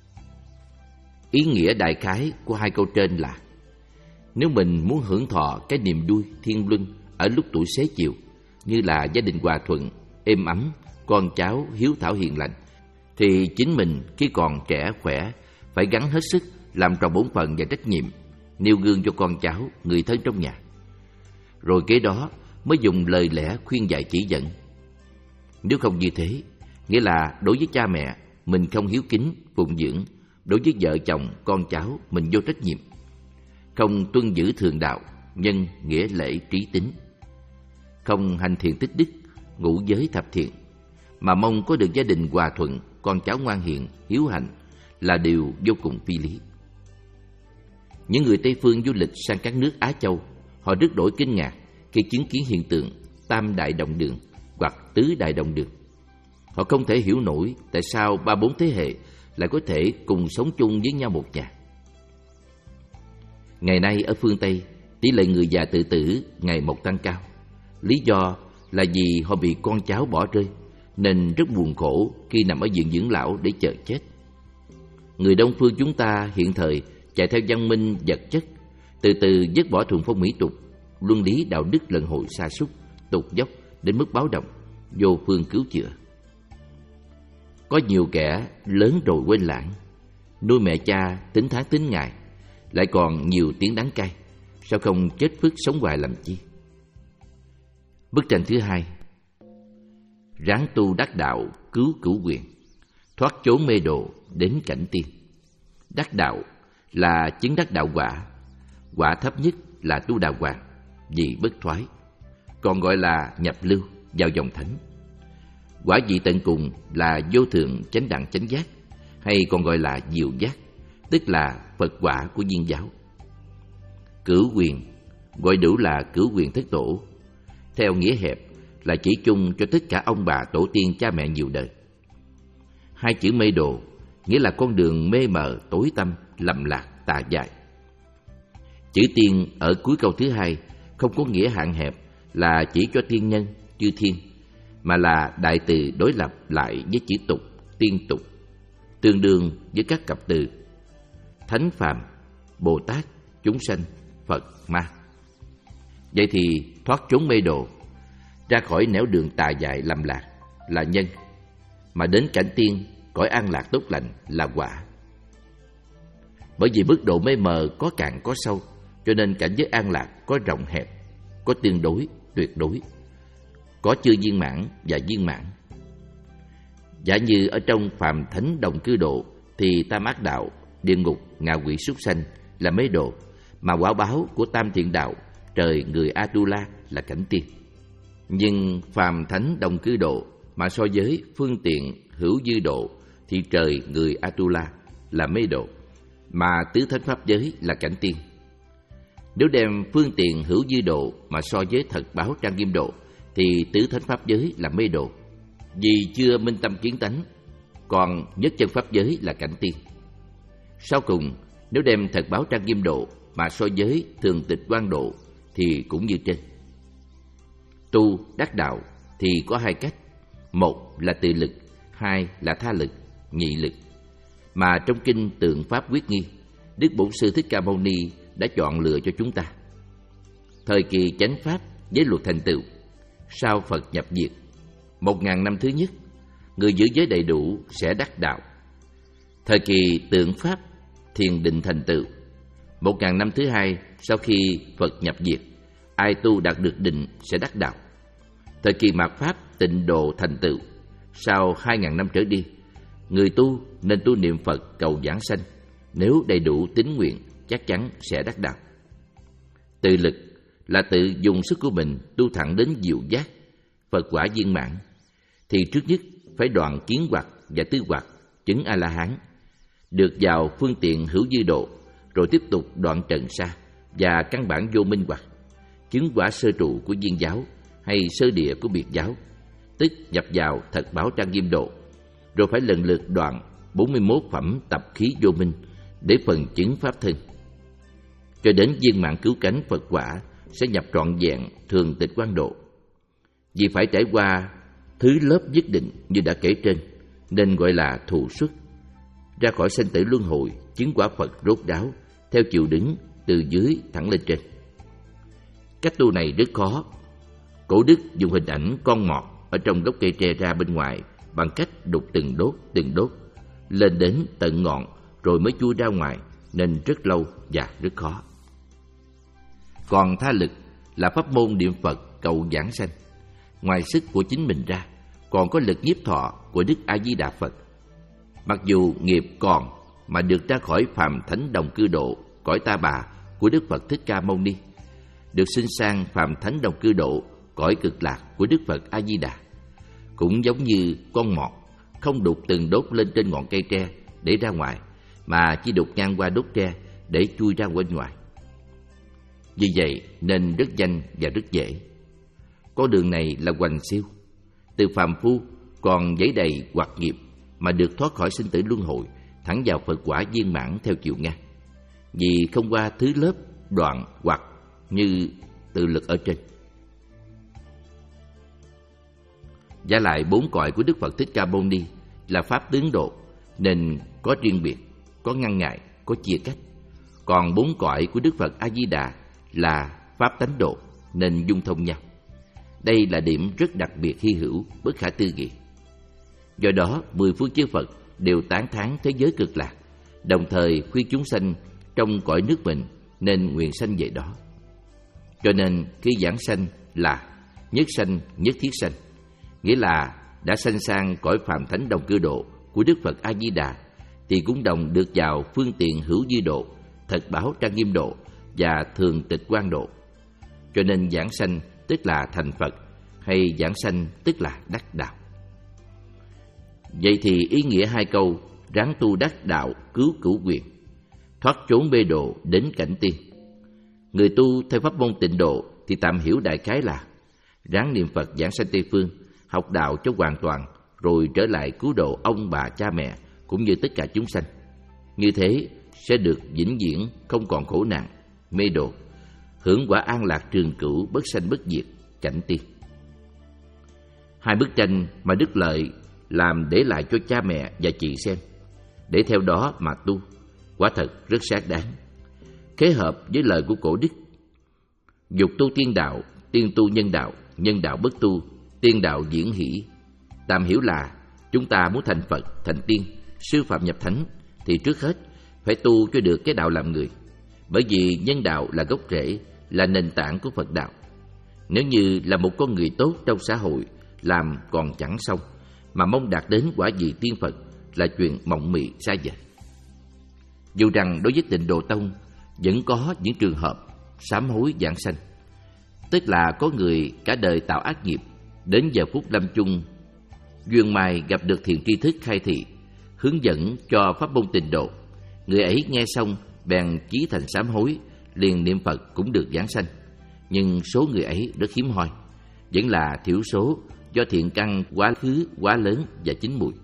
S2: Ý nghĩa đại khái của hai câu trên là: nếu mình muốn hưởng thọ cái niềm vui thiên luân ở lúc tuổi xế chiều, như là gia đình hòa thuận, êm ấm, con cháu hiếu thảo hiền lành, thì chính mình khi còn trẻ khỏe phải gắng hết sức làm tròn bổn phận và trách nhiệm, nêu gương cho con cháu, người thân trong nhà. Rồi kế đó mới dùng lời lẽ khuyên dạy chỉ dẫn. Nếu không như thế, nghĩa là đối với cha mẹ mình không hiếu kính, phụng dưỡng, đối với vợ chồng, con cháu mình vô trách nhiệm, không tuân giữ thường đạo, nhân, nghĩa, lễ, trí tính, không hành thiện tích đức, ngũ giới thập thiện, mà mong có được gia đình hòa thuận, con cháu ngoan hiền, hiếu hạnh là điều vô cùng phi lý. Những người Tây phương du lịch sang các nước Á Châu, họ rất đổi kinh ngạc khi chứng kiến hiện tượng tam đại đồng đường hoặc tứ đại đồng đường. Họ không thể hiểu nổi tại sao ba bốn thế hệ lại có thể cùng sống chung với nhau một nhà. Ngày nay ở phương Tây, tỷ lệ người già tự tử ngày một tăng cao. Lý do là vì họ bị con cháu bỏ rơi, nên rất buồn khổ khi nằm ở viện dưỡng lão để chờ chết. Người Đông phương chúng ta hiện thời chạy theo văn minh vật chất, từ từ dứt bỏ thuần phong mỹ tục, luân lý đạo đức lần hồi sa sút, tụt dốc đến mức báo động, vô phương cứu chữa. Có nhiều kẻ lớn rồi quên lãng, nuôi mẹ cha tính tháng tính ngày, lại còn nhiều tiếng đắng cay, sao không chết phước sống hoài làm chi? Bức tranh thứ hai. Ráng tu đắc đạo cứu cửu quyền, thoát chốn mê đồ đến cảnh tiên. Đắc đạo là chứng đắc đạo quả. Quả thấp nhất là tu đà hoàng, vị bất thoái, còn gọi là nhập lưu, vào dòng thánh. Quả vị tận cùng là vô thượng chánh đẳng chánh giác, hay còn gọi là diệu giác, tức là Phật quả của Viên giáo. Cửu quyền gọi đủ là cửu quyền thất tổ, theo nghĩa hẹp là chỉ chung cho tất cả ông bà tổ tiên cha mẹ nhiều đời. Hai chữ mê đồ nghĩa là con đường mê mờ tối tăm, lầm lạc, tà dại. Chữ tiên ở cuối câu thứ hai không có nghĩa hạn hẹp là chỉ cho tiên nhân, chư thiên, mà là đại từ đối lập lại với chữ tục, tiên tục, tương đương với các cặp từ thánh phàm, Bồ Tát, chúng sanh, Phật, ma. Vậy thì thoát trốn mê đồ, ra khỏi nẻo đường tà dại lầm lạc là nhân, mà đến cảnh tiên, cõi an lạc tốt lành là quả. Bởi vì mức độ mê mờ có cạn có sâu, cho nên cảnh giới an lạc có rộng hẹp, có tương đối, tuyệt đối, có chưa viên mãn và viên mãn. Giả như ở trong phàm thánh đồng cư độ thì tam ác đạo, địa ngục, ngạ quỷ súc sanh là mê đồ, mà quả báo của tam thiện đạo, trời người Atula là cảnh tiên. Nhưng phàm thánh đồng cư độ mà so với phương tiện hữu dư độ thì trời người Atula là mê độ, mà tứ thánh pháp giới là cảnh tiên. Nếu đem phương tiện hữu dư độ mà so với thật báo trang nghiêm độ thì tứ thánh pháp giới là mê độ, vì chưa minh tâm kiến tánh, còn nhất chân pháp giới là cảnh tiên. Sau cùng, nếu đem thật báo trang nghiêm độ mà so với thường tịch quang độ thì cũng như trên. Tu đắc đạo thì có hai cách, một là tự lực, hai là tha lực, nhị lực, mà trong kinh Tượng Pháp Quyết Nghi, Đức Bổn Sư Thích Ca Mâu Ni đã chọn lựa cho chúng ta. Thời kỳ chánh pháp với luật thành tựu, sau Phật nhập diệt, một ngàn năm thứ nhất, người giữ giới đầy đủ sẽ đắc đạo. Thời kỳ tượng pháp thiền định thành tựu, một ngàn năm thứ hai sau khi Phật nhập diệt, ai tu đạt được định sẽ đắc đạo. Thời kỳ mạt pháp tịnh độ thành tựu, sau hai ngàn năm trở đi, người tu nên tu niệm Phật cầu giảng sanh, nếu đầy đủ tín nguyện chắc chắn sẽ đắc đạo. Tự lực là tự dùng sức của mình tu thẳng đến diệu giác, Phật quả viên mãn, thì trước nhất phải đoạn kiến hoặc và tư hoặc, chứng A-la-hán, được vào phương tiện hữu dư độ, rồi tiếp tục đoạn trần sa và căn bản vô minh hoặc, chứng quả sơ trụ của viên giáo hay sơ địa của biệt giáo, tức nhập vào thật báo trang nghiêm độ, rồi phải lần lượt đoạn bốn mươi mốt phẩm tập khí vô minh để phần chứng pháp thân. Cho đến viên mãn cứu cánh Phật quả sẽ nhập trọn vẹn thường tịch quang độ. Vì phải trải qua thứ lớp nhất định như đã kể trên, nên gọi là thụ xuất, ra khỏi sanh tử luân hồi, chứng quả Phật rốt ráo, theo chiều đứng từ dưới thẳng lên trên. Cách tu này rất khó. Cổ đức dùng hình ảnh con mọt ở trong gốc cây tre ra bên ngoài bằng cách đục từng đốt từng đốt lên đến tận ngọn rồi mới chui ra ngoài, nên rất lâu và rất khó. Còn tha lực là pháp môn niệm Phật cầu giảng sanh, ngoài sức của chính mình ra còn có lực nhiếp thọ của Đức A Di Đà Phật. Mặc dù nghiệp còn mà được ra khỏi phàm thánh đồng cư độ, cõi ta bà của Đức Phật Thích Ca Mâu Ni, được sinh sang phàm thánh đồng cư độ, cõi cực lạc của Đức Phật A Di Đà, cũng giống như con mọt không đục từng đốt lên trên ngọn cây tre để ra ngoài, mà chỉ đục ngang qua đốt tre để chui ra bên ngoài. Vì vậy nên rất nhanh và rất dễ. Con đường này là hoành siêu, từ phàm phu còn giấy đầy hoặc nghiệp mà được thoát khỏi sinh tử luân hồi, thẳng vào Phật quả viên mãn theo chiều ngang, vì không qua thứ lớp đoạn hoặc như tự lực ở trên. Giả lại bốn cõi của Đức Phật Thích Ca Mâu Ni là pháp tướng độ, nên có riêng biệt, có ngăn ngại, có chia cách. Còn bốn cõi của Đức Phật A Di Đà là pháp tánh độ, nên dung thông nhau. Đây là điểm rất đặc biệt hy hữu, bất khả tư nghị. Do đó, mười phương chư Phật đều tán thán thế giới cực lạc, đồng thời khuyên chúng sanh trong cõi nước mình nên nguyện sanh về đó. Cho nên khi giảng sanh là nhất sanh nhất thiết sanh, nghĩa là đã sanh sang cõi phàm thánh đồng cư độ của Đức Phật A Di Đà thì cũng đồng được vào phương tiện hữu dư độ Thật Bảo Trang Nghiêm Độ và Thường Tịch Quang Độ. Cho nên giảng sanh tức là thành Phật, hay giảng sanh tức là đắc đạo. Vậy thì ý nghĩa hai câu ráng tu đắc đạo cứu cửu quyền, thoát trốn bê độ đến cảnh tiên. Người tu theo pháp môn Tịnh Độ thì tạm hiểu đại khái là ráng niệm Phật giảng sanh Tây Phương, học đạo cho hoàn toàn, rồi trở lại cứu độ ông bà cha mẹ cũng như tất cả chúng sanh. Như thế sẽ được vĩnh viễn không còn khổ nạn, mê độ, hưởng quả an lạc trường cửu, bất sanh bất diệt, cảnh tiên. Hai bức tranh mà Đức Lợi làm để lại cho cha mẹ và chị xem, để theo đó mà tu, quả thật rất xác đáng. Khế hợp với lời của cổ đức: dục tu tiên đạo, tiên tu nhân đạo, nhân đạo bất tu, tiên đạo diễn hỷ. Tạm hiểu là chúng ta muốn thành Phật, thành tiên, sư phạm nhập thánh thì trước hết phải tu cho được cái đạo làm người. Bởi vì nhân đạo là gốc rễ, là nền tảng của Phật đạo. Nếu như là một con người tốt trong xã hội làm còn chẳng xong, mà mong đạt đến quả vị tiên Phật là chuyện mộng mị xa vời. Dù rằng đối với Tịnh Độ Tông vẫn có những trường hợp sám hối giảng sanh, tức là có người cả đời tạo ác nghiệp, đến giờ phút lâm chung duyên mai gặp được thiện tri thức khai thị, hướng dẫn cho pháp môn Tịnh Độ. Người ấy nghe xong bèn chí thành sám hối, liền niệm Phật cũng được giảng sanh. Nhưng số người ấy rất hiếm hoi, vẫn là thiểu số do thiện căn quá khứ, quá lớn và chín mùi.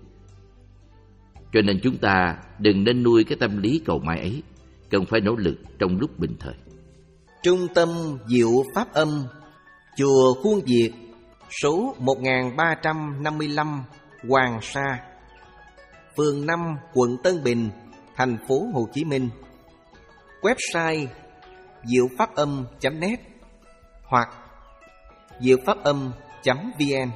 S2: Cho nên chúng ta đừng nên nuôi cái tâm lý cầu may ấy, cần phải nỗ lực trong lúc bình thời.
S3: Trung tâm Diệu Pháp Âm, chùa Khuôn Việt, số một nghìn ba trăm năm mươi lăm Hoàng Sa, phường năm, quận Tân Bình, thành phố Hồ Chí Minh. Website diệu pháp âm chấm net hoặc diệu pháp âm chấm vn.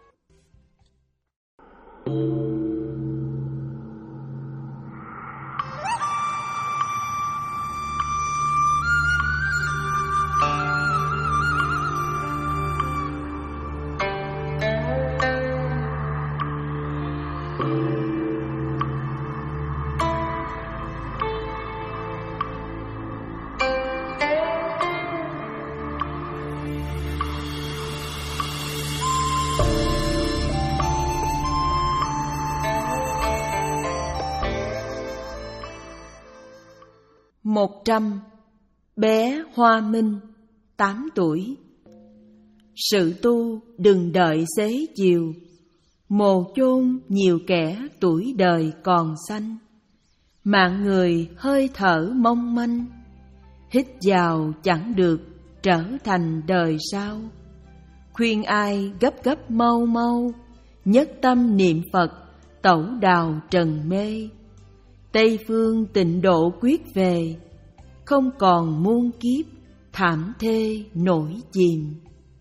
S1: Một trăm. Bé Hoa Minh, tám tuổi. Sự tu đừng đợi xế chiều, mồ chôn nhiều kẻ tuổi đời còn xanh. Mạng người hơi thở mong manh, hít vào chẳng được trở thành đời sau. Khuyên ai gấp gấp mau mau, nhất tâm niệm Phật tẩu đào trần mê. Tây phương Tịnh Độ quyết về, không còn muôn kiếp thảm thê nổi chìm.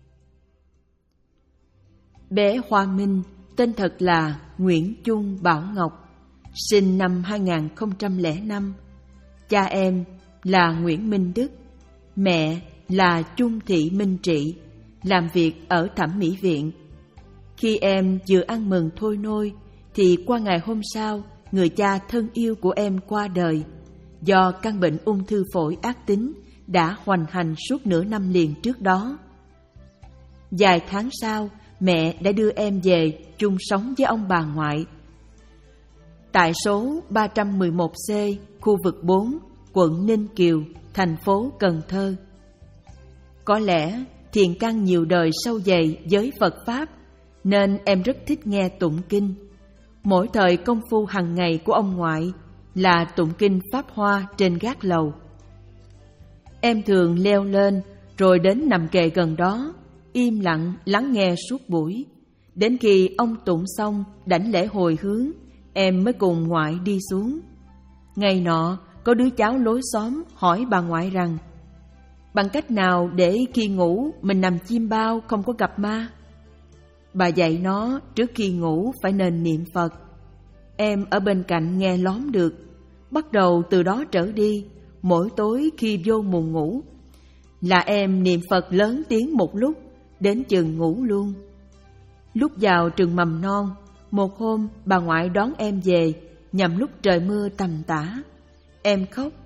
S1: Bé Hoa Minh tên thật là Nguyễn Chung Bảo Ngọc, sinh năm hai nghìn không trăm lẻ năm. Cha em là Nguyễn Minh Đức, mẹ là Chung Thị Minh Trị, làm việc ở thẩm mỹ viện. Khi em vừa ăn mừng thôi nôi thì qua ngày hôm sau, người cha thân yêu của em qua đời do căn bệnh ung thư phổi ác tính đã hoành hành suốt nửa năm liền trước đó. Vài tháng sau, mẹ đã đưa em về chung sống với ông bà ngoại. Tại số ba trăm mười một C, khu vực bốn, quận Ninh Kiều, thành phố Cần Thơ. Có lẽ thiện căn nhiều đời sâu dày với Phật Pháp, nên em rất thích nghe tụng kinh. Mỗi thời công phu hàng ngày của ông ngoại là tụng kinh Pháp Hoa trên gác lầu. Em thường leo lên rồi đến nằm kề gần đó, im lặng lắng nghe suốt buổi. Đến khi ông tụng xong đảnh lễ hồi hướng, em mới cùng ngoại đi xuống. Ngày nọ, có đứa cháu lối xóm hỏi bà ngoại rằng: bằng cách nào để khi ngủ mình nằm chim bao không có gặp ma? Bà dạy nó trước khi ngủ phải nên niệm Phật. Em ở bên cạnh nghe lóm được. Bắt đầu từ đó trở đi, mỗi tối khi vô mùng ngủ là em niệm Phật lớn tiếng một lúc, đến chừng ngủ luôn. Lúc vào trường mầm non, một hôm bà ngoại đón em về nhằm lúc trời mưa tầm tã. Em khóc,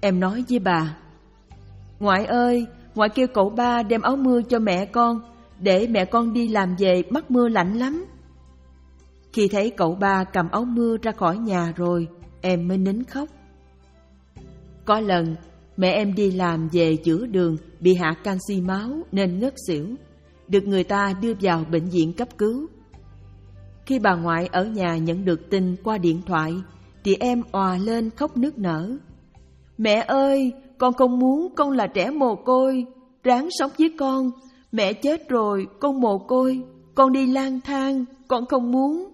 S1: em nói với bà: "Ngoại ơi, ngoại kêu cậu ba đem áo mưa cho mẹ con, để mẹ con đi làm về mắc mưa lạnh lắm." Khi thấy cậu ba cầm áo mưa ra khỏi nhà rồi, em mới nín khóc. Có lần, mẹ em đi làm về giữa đường bị hạ canxi máu nên ngất xỉu, được người ta đưa vào bệnh viện cấp cứu. Khi bà ngoại ở nhà nhận được tin qua điện thoại, thì em òa lên khóc nức nở. "Mẹ ơi, con không muốn con là trẻ mồ côi, ráng sống với con. Mẹ chết rồi, con mồ côi, con đi lang thang, con không muốn."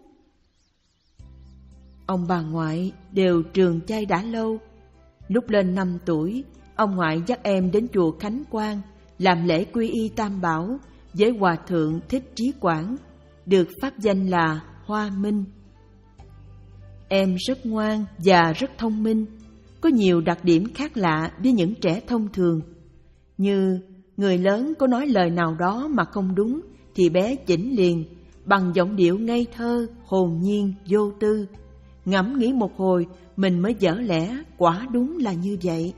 S1: Ông bà ngoại đều trường chay đã lâu. Lúc lên năm tuổi, ông ngoại dắt em đến chùa Khánh Quang làm lễ quy y Tam Bảo với Hòa Thượng Thích Trí Quảng, được pháp danh là Hoa Minh. Em rất ngoan và rất thông minh, có nhiều đặc điểm khác lạ với những trẻ thông thường. Như người lớn có nói lời nào đó mà không đúng thì bé chỉnh liền, bằng giọng điệu ngây thơ, hồn nhiên, vô tư. Ngẫm nghĩ một hồi, mình mới dở lẽ, quả đúng là như vậy.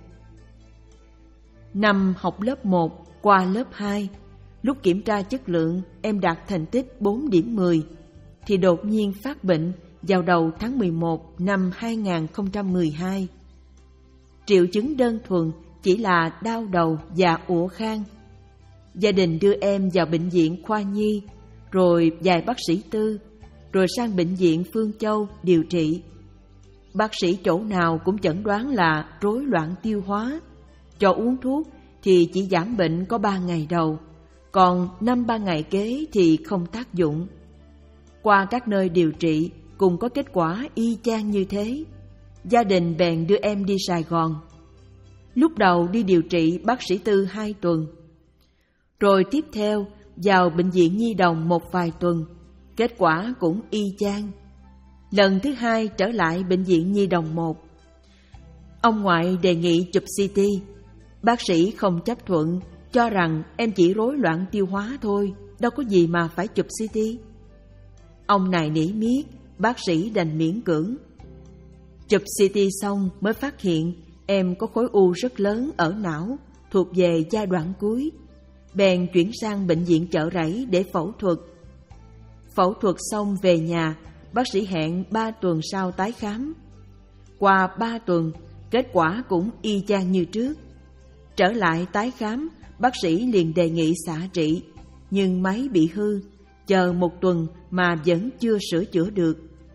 S1: Năm học lớp một qua lớp hai, lúc kiểm tra chất lượng em đạt thành tích bốn điểm mười, thì đột nhiên phát bệnh vào đầu tháng mười một năm hai nghìn không trăm mười hai. Triệu chứng đơn thuần chỉ là đau đầu và ủa khan. Gia đình đưa em vào bệnh viện khoa nhi, rồi vài bác sĩ tư, rồi sang bệnh viện Phương Châu điều trị. Bác sĩ chỗ nào cũng chẩn đoán là rối loạn tiêu hóa. Cho uống thuốc thì chỉ giảm bệnh có ba ngày đầu, còn năm ba ngày kế thì không tác dụng. Qua các nơi điều trị cùng có kết quả y chang như thế. Gia đình bèn đưa em đi Sài Gòn. Lúc đầu đi điều trị bác sĩ tư hai tuần, rồi tiếp theo vào bệnh viện Nhi đồng một vài tuần, kết quả cũng y chang. Lần thứ hai trở lại bệnh viện Nhi đồng một, ông ngoại đề nghị chụp xê tê. Bác sĩ không chấp thuận, cho rằng em chỉ rối loạn tiêu hóa thôi, đâu có gì mà phải chụp xê tê. Ông này nỉ miết, bác sĩ đành miễn cưỡng. Chụp xê tê xong mới phát hiện em có khối u rất lớn ở não, thuộc về giai đoạn cuối. Bèn chuyển sang bệnh viện Chợ Rẫy để phẫu thuật. Phẫu thuật xong về nhà, bác sĩ hẹn ba tuần sau tái khám. Qua ba tuần, kết quả cũng y chang như trước. Trở lại tái khám, bác sĩ liền đề nghị xạ trị, nhưng máy bị hư, chờ một tuần mà vẫn chưa sửa chữa được.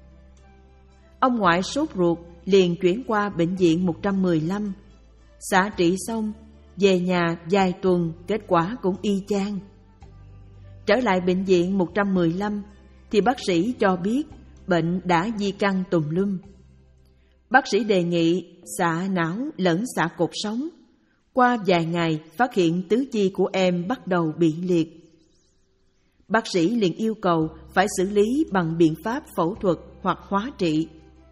S1: Ông ngoại sốt ruột liền chuyển qua bệnh viện một trăm mười lăm. Xạ trị xong, về nhà vài tuần, kết quả cũng y chang. Trở lại bệnh viện một trăm mười lăm thì bác sĩ cho biết bệnh đã di căn tùm lum. Bác sĩ đề nghị xạ não lẫn xạ cột sống. Qua vài ngày phát hiện tứ chi của em bắt đầu bị liệt. Bác sĩ liền yêu cầu phải xử lý bằng biện pháp phẫu thuật hoặc hóa trị.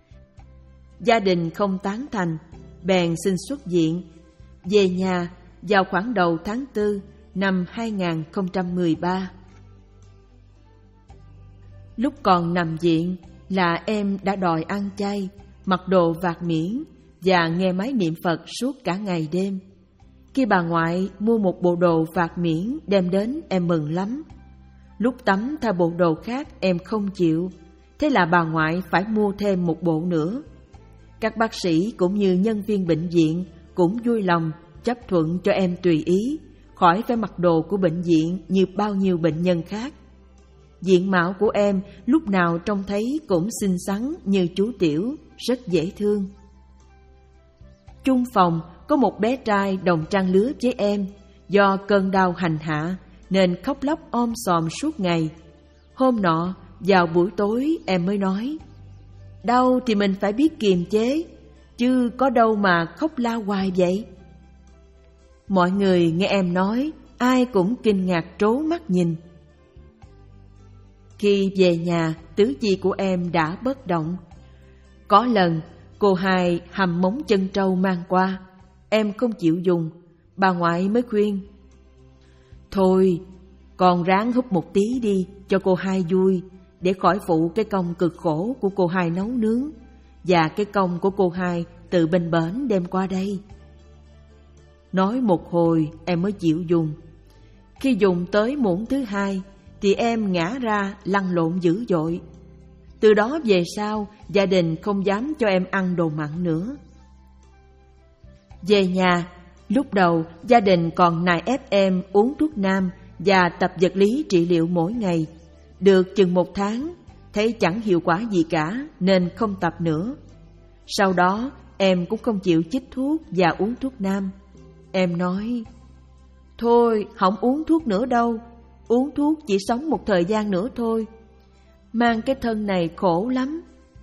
S1: Gia đình không tán thành, bèn xin xuất viện. Về nhà vào khoảng đầu tháng tư năm hai nghìn không trăm mười ba. Lúc còn nằm viện là em đã đòi ăn chay, mặc đồ vạt miễn và nghe máy niệm Phật suốt cả ngày đêm. Khi bà ngoại mua một bộ đồ vạt miễn đem đến, em mừng lắm. Lúc tắm thay bộ đồ khác em không chịu, thế là bà ngoại phải mua thêm một bộ nữa. Các bác sĩ cũng như nhân viên bệnh viện cũng vui lòng chấp thuận cho em tùy ý, khỏi phải mặc đồ của bệnh viện như bao nhiêu bệnh nhân khác. Diện mạo của em lúc nào trông thấy cũng xinh xắn như chú Tiểu, rất dễ thương. Chung phòng có một bé trai đồng trang lứa với em, do cơn đau hành hạ nên khóc lóc om sòm suốt ngày. Hôm nọ vào buổi tối em mới nói: đau thì mình phải biết kiềm chế, chứ có đâu mà khóc la hoài vậy. Mọi người nghe em nói, ai cũng kinh ngạc trố mắt nhìn. Khi về nhà, tứ chi của em đã bất động. Có lần cô hai hầm móng chân trâu mang qua, em không chịu dùng, bà ngoại mới khuyên: thôi, con ráng húp một tí đi cho cô hai vui, để khỏi phụ cái công cực khổ của cô hai nấu nướng và cái công của cô hai từ bên bển đem qua đây. nói một hồi em mới chịu dùng. Khi dùng tới muỗng thứ hai thì em ngã ra lăn lộn dữ dội. Từ đó về sau, gia đình không dám cho em ăn đồ mặn nữa. Về nhà, lúc đầu gia đình còn nài ép em uống thuốc nam và tập vật lý trị liệu mỗi ngày. Được chừng một tháng, thấy chẳng hiệu quả gì cả nên không tập nữa. Sau đó em cũng không chịu chích thuốc và uống thuốc nam. Em nói, thôi không uống thuốc nữa đâu, uống thuốc chỉ sống một thời gian nữa thôi, mang cái thân này khổ lắm.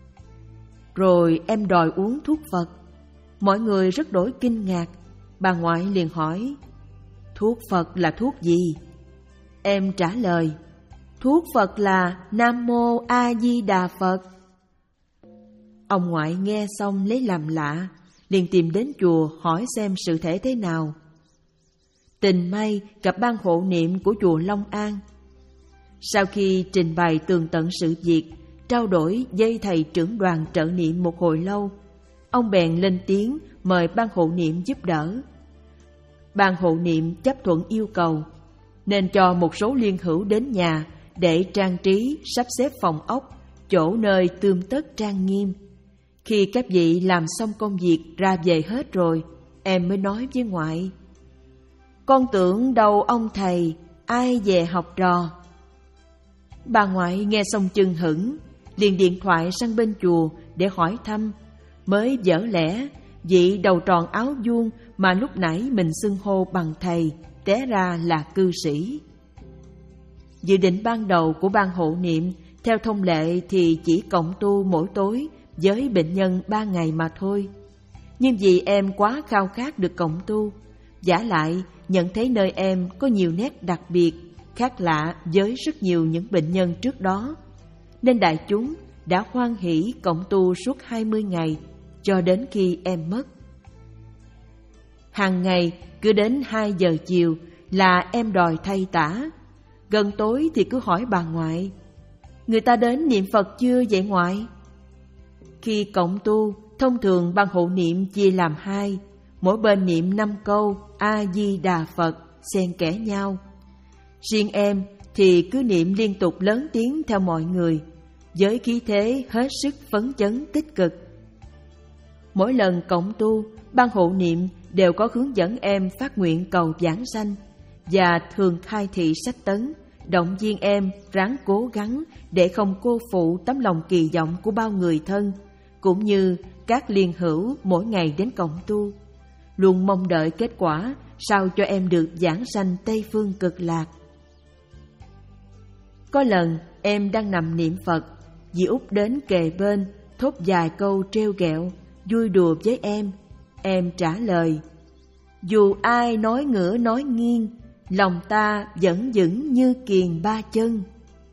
S1: Rồi em đòi uống thuốc Phật. Mọi người rất đổi kinh ngạc. Bà ngoại liền hỏi, thuốc Phật là thuốc gì? Em trả lời, thuốc Phật là Nam Mô A Di Đà Phật. Ông ngoại nghe xong lấy làm lạ, liền tìm đến chùa hỏi xem sự thể thế nào. Tình may gặp ban hộ niệm của chùa Long An. Sau khi trình bày tường tận sự việc, trao đổi với thầy trưởng đoàn trợ niệm một hồi lâu, ông bèn lên tiếng mời ban hộ niệm giúp đỡ. Ban hộ niệm chấp thuận yêu cầu, nên cho một số liên hữu đến nhà để trang trí, sắp xếp phòng ốc, chỗ nơi tươm tất trang nghiêm. Khi các vị làm xong công việc ra về hết rồi, em mới nói với ngoại, con tưởng đâu ông thầy, ai về học trò. Bà ngoại nghe xong chưng hửng, liền điện thoại sang bên chùa để hỏi thăm. Mới vỡ lẽ, vị đầu tròn áo vuông mà lúc nãy mình xưng hô bằng thầy, té ra là cư sĩ. Dự định ban đầu của ban hộ niệm, theo thông lệ thì chỉ cộng tu mỗi tối với bệnh nhân ba ngày mà thôi. Nhưng vì em quá khao khát được cộng tu, vả lại nhận thấy nơi em có nhiều nét đặc biệt, khác lạ với rất nhiều những bệnh nhân trước đó, nên đại chúng đã hoan hỷ cộng tu suốt hai mươi ngày, cho đến khi em mất. Hàng ngày cứ đến hai giờ chiều là em đòi thay tả. Gần tối thì cứ hỏi bà ngoại, người ta đến niệm Phật chưa vậy ngoại? Khi cộng tu, thông thường ban hộ niệm chia làm hai, mỗi bên niệm năm câu A-di-đà Phật xen kẽ nhau. Riêng em thì cứ niệm liên tục lớn tiếng theo mọi người, với khí thế hết sức phấn chấn tích cực. Mỗi lần cộng tu, ban hộ niệm đều có hướng dẫn em phát nguyện cầu vãng sanh, và thường khai thị sách tấn, động viên em ráng cố gắng để không cô phụ tấm lòng kỳ vọng của bao người thân, cũng như các liên hữu mỗi ngày đến cộng tu, luôn mong đợi kết quả sao cho em được vãng sanh Tây Phương Cực Lạc. Có lần em đang nằm niệm Phật, dì Út đến kề bên, thốt vài câu trêu ghẹo, vui đùa với em. Em trả lời, dù ai nói ngửa nói nghiêng, lòng ta vẫn vững như kiền ba chân.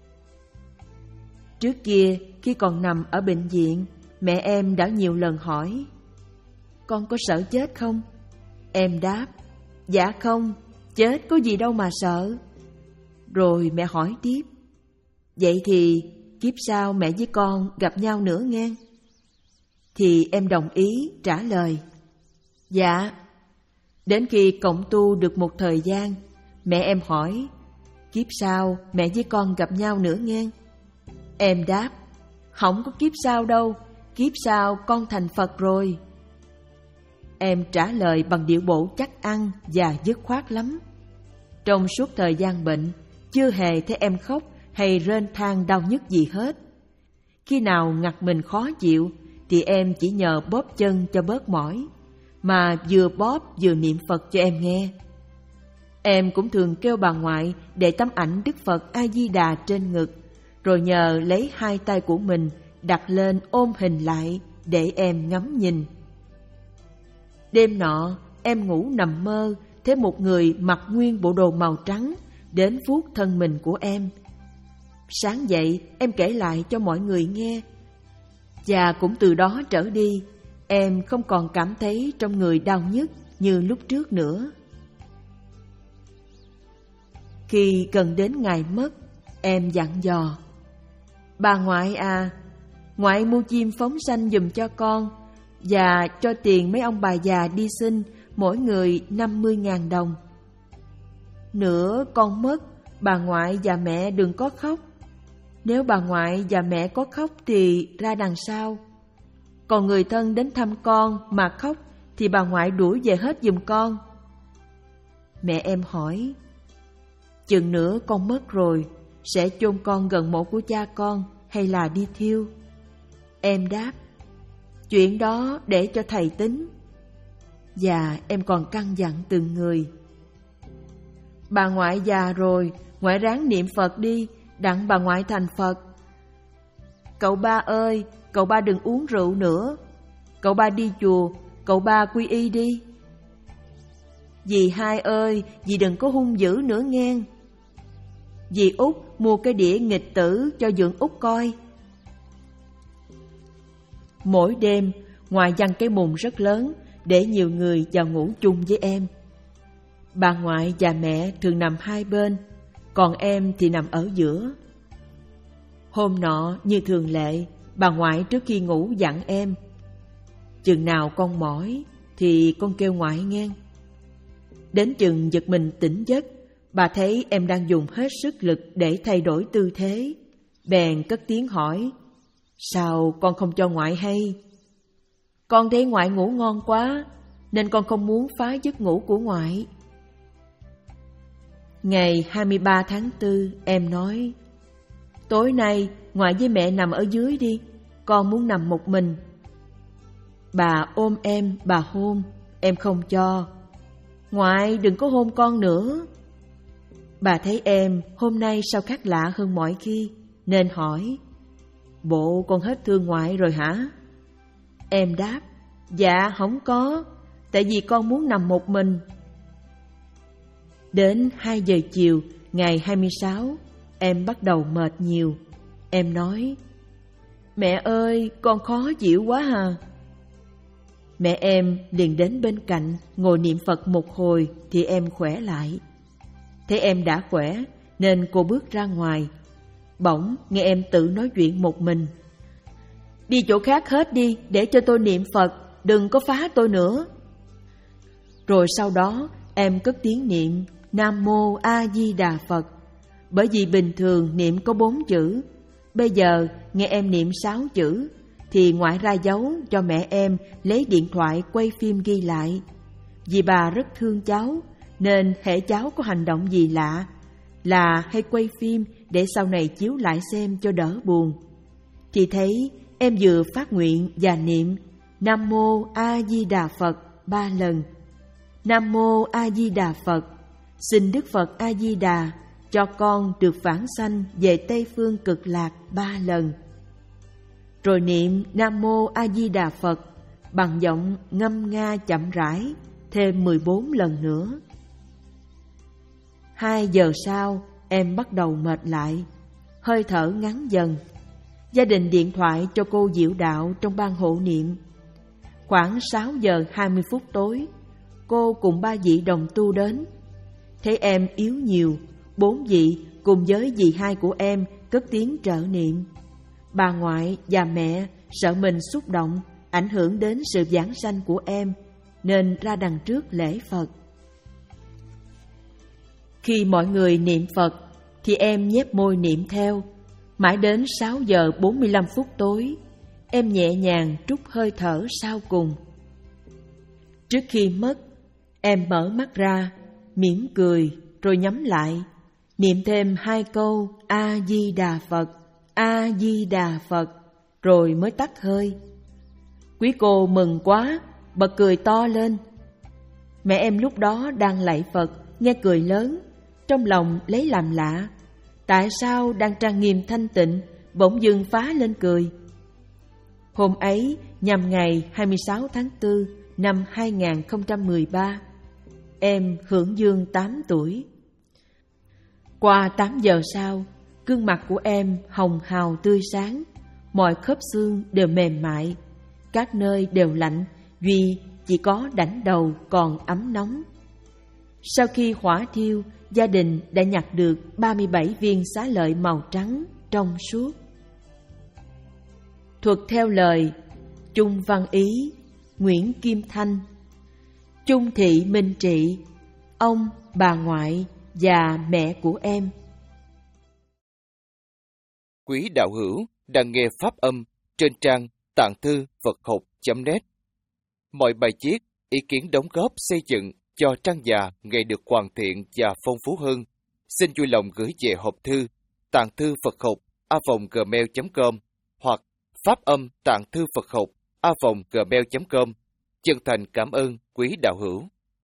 S1: Trước kia, khi còn nằm ở bệnh viện, mẹ em đã nhiều lần hỏi, con có sợ chết không? Em đáp, dạ không, chết có gì đâu mà sợ. Rồi mẹ hỏi tiếp, vậy thì kiếp sau mẹ với con gặp nhau nữa nghe? Thì em đồng ý trả lời, dạ. Đến khi cộng tu được một thời gian, mẹ em hỏi, kiếp sau mẹ với con gặp nhau nữa nghe? Em đáp, không có kiếp sau đâu, kiếp sau con thành Phật rồi. Em trả lời bằng điệu bộ chắc ăn và dứt khoát lắm. Trong suốt thời gian bệnh, chưa hề thấy em khóc hay rên than đau nhức gì hết. Khi nào ngặt mình khó chịu thì em chỉ nhờ bóp chân cho bớt mỏi, mà vừa bóp vừa niệm Phật cho em nghe. Em cũng thường kêu bà ngoại để tấm ảnh Đức Phật A-di-đà trên ngực, rồi nhờ lấy hai tay của mình đặt lên ôm hình lại để em ngắm nhìn. Đêm nọ, em ngủ nằm mơ, thấy một người mặc nguyên bộ đồ màu trắng đến vuốt thân mình của em. Sáng dậy, em kể lại cho mọi người nghe. Và cũng từ đó trở đi, em không còn cảm thấy trong người đau nhức như lúc trước nữa. Khi gần đến ngày mất, em dặn dò, bà ngoại à, ngoại mua chim phóng sanh giùm cho con, và cho tiền mấy ông bà già đi xin mỗi người năm mươi nghìn đồng. Nữa con mất, bà ngoại và mẹ đừng có khóc. Nếu bà ngoại và mẹ có khóc thì ra đằng sau. Còn người thân đến thăm con mà khóc thì bà ngoại đuổi về hết giùm con. Mẹ em hỏi, chừng nữa con mất rồi, sẽ chôn con gần mộ của cha con hay là đi thiêu? Em đáp, chuyện đó để cho thầy tính. Và em còn căn dặn từng người. Bà ngoại già rồi, ngoại ráng niệm Phật đi, đặng bà ngoại thành Phật. Cậu ba ơi, cậu ba đừng uống rượu nữa. Cậu ba đi chùa, cậu ba quy y đi. Dì hai ơi, dì đừng có hung dữ nữa nghe. Dì Út mua cái đĩa nghịch tử cho dượng Út coi. Mỗi đêm, ngoại giăng cái mùng rất lớn để nhiều người vào ngủ chung với em. Bà ngoại và mẹ thường nằm hai bên, còn em thì nằm ở giữa. Hôm nọ như thường lệ, bà ngoại trước khi ngủ dặn em, chừng nào con mỏi thì con kêu ngoại nghe. Đến chừng giật mình tỉnh giấc, bà thấy em đang dùng hết sức lực để thay đổi tư thế, bèn cất tiếng hỏi, sao con không cho ngoại hay? Con thấy ngoại ngủ ngon quá, nên con không muốn phá giấc ngủ của ngoại. Ngày hai mươi ba tháng tư, em nói, tối nay ngoại với mẹ nằm ở dưới đi, con muốn nằm một mình. Bà ôm em, bà hôn, em không cho. Ngoại đừng có hôn con nữa. Bà thấy em hôm nay sao khác lạ hơn mọi khi, nên hỏi, bộ con hết thương ngoại rồi hả? Em đáp, dạ không có, tại vì con muốn nằm một mình. Đến hai giờ chiều ngày hai mươi sáu, em bắt đầu mệt nhiều. Em nói, mẹ ơi, con khó chịu quá à. Mẹ em liền đến bên cạnh, ngồi niệm Phật một hồi thì em khỏe lại. Thấy em đã khỏe nên cô bước ra ngoài. Bỗng nghe em tự nói chuyện một mình. Đi chỗ khác hết đi, để cho tôi niệm Phật, đừng có phá tôi nữa. Rồi sau đó em cất tiếng niệm Nam Mô A Di Đà Phật. Bởi vì bình thường niệm có bốn chữ, bây giờ nghe em niệm sáu chữ, thì ngoại ra dấu cho mẹ em lấy điện thoại quay phim ghi lại. Vì bà rất thương cháu, nên hễ cháu có hành động gì lạ là hay quay phim để sau này chiếu lại xem cho đỡ buồn. Thì thấy em vừa phát nguyện và niệm Nam Mô A Di Đà Phật ba lần. Nam Mô A Di Đà Phật, xin Đức Phật A Di Đà cho con được vãng sanh về Tây Phương Cực Lạc ba lần. Rồi niệm Nam Mô A Di Đà Phật bằng giọng ngâm nga chậm rãi thêm mười bốn lần nữa. Hai giờ sau, em bắt đầu mệt lại, hơi thở ngắn dần. Gia đình điện thoại cho cô diệu đạo trong ban hộ niệm. Khoảng sáu giờ hai mươi phút tối, cô cùng ba vị đồng tu đến. Thấy em yếu nhiều, bốn vị cùng với dì hai của em cất tiếng trợ niệm. Bà ngoại và mẹ sợ mình xúc động, ảnh hưởng đến sự vãng sanh của em, nên ra đằng trước lễ Phật. Khi mọi người niệm Phật, thì em nhếch môi niệm theo. Mãi đến sáu giờ bốn mươi lăm phút tối, em nhẹ nhàng trút hơi thở sau cùng. Trước khi mất, em mở mắt ra, mỉm cười rồi nhắm lại, niệm thêm hai câu A-di-đà Phật, A-di-đà Phật, rồi mới tắt hơi. Quý cô mừng quá, bật cười to lên. Mẹ em lúc đó đang lạy Phật, nghe cười lớn, trong lòng lấy làm lạ. Tại sao đang trang nghiêm thanh tịnh, bỗng dưng phá lên cười? Hôm ấy, nhằm ngày hai mươi sáu tháng tư năm hai nghìn không trăm mười ba, em hưởng dương tám tuổi. Qua tám giờ sau, gương mặt của em hồng hào tươi sáng, mọi khớp xương đều mềm mại, các nơi đều lạnh, duy chỉ có đảnh đầu còn ấm nóng. Sau khi hỏa thiêu, gia đình đã nhặt được ba mươi bảy viên xá lợi màu trắng trong suốt. Thuật theo lời Chung Văn Ý, Nguyễn Kim Thanh. Chung Thị Minh Trị, ông, bà ngoại và mẹ của em.
S4: Quý đạo hữu đang nghe pháp âm trên trang tạng thư Phật học chấm net. Mọi bài viết, ý kiến đóng góp xây dựng cho trang già ngày được hoàn thiện và phong phú hơn. Xin vui lòng gửi về hộp thư tạng thư Phật học a vòng gmail chấm com hoặc pháp âm tạng thư Phật học a vòng gmail chấm com. Chân thành cảm ơn quý đạo hữu.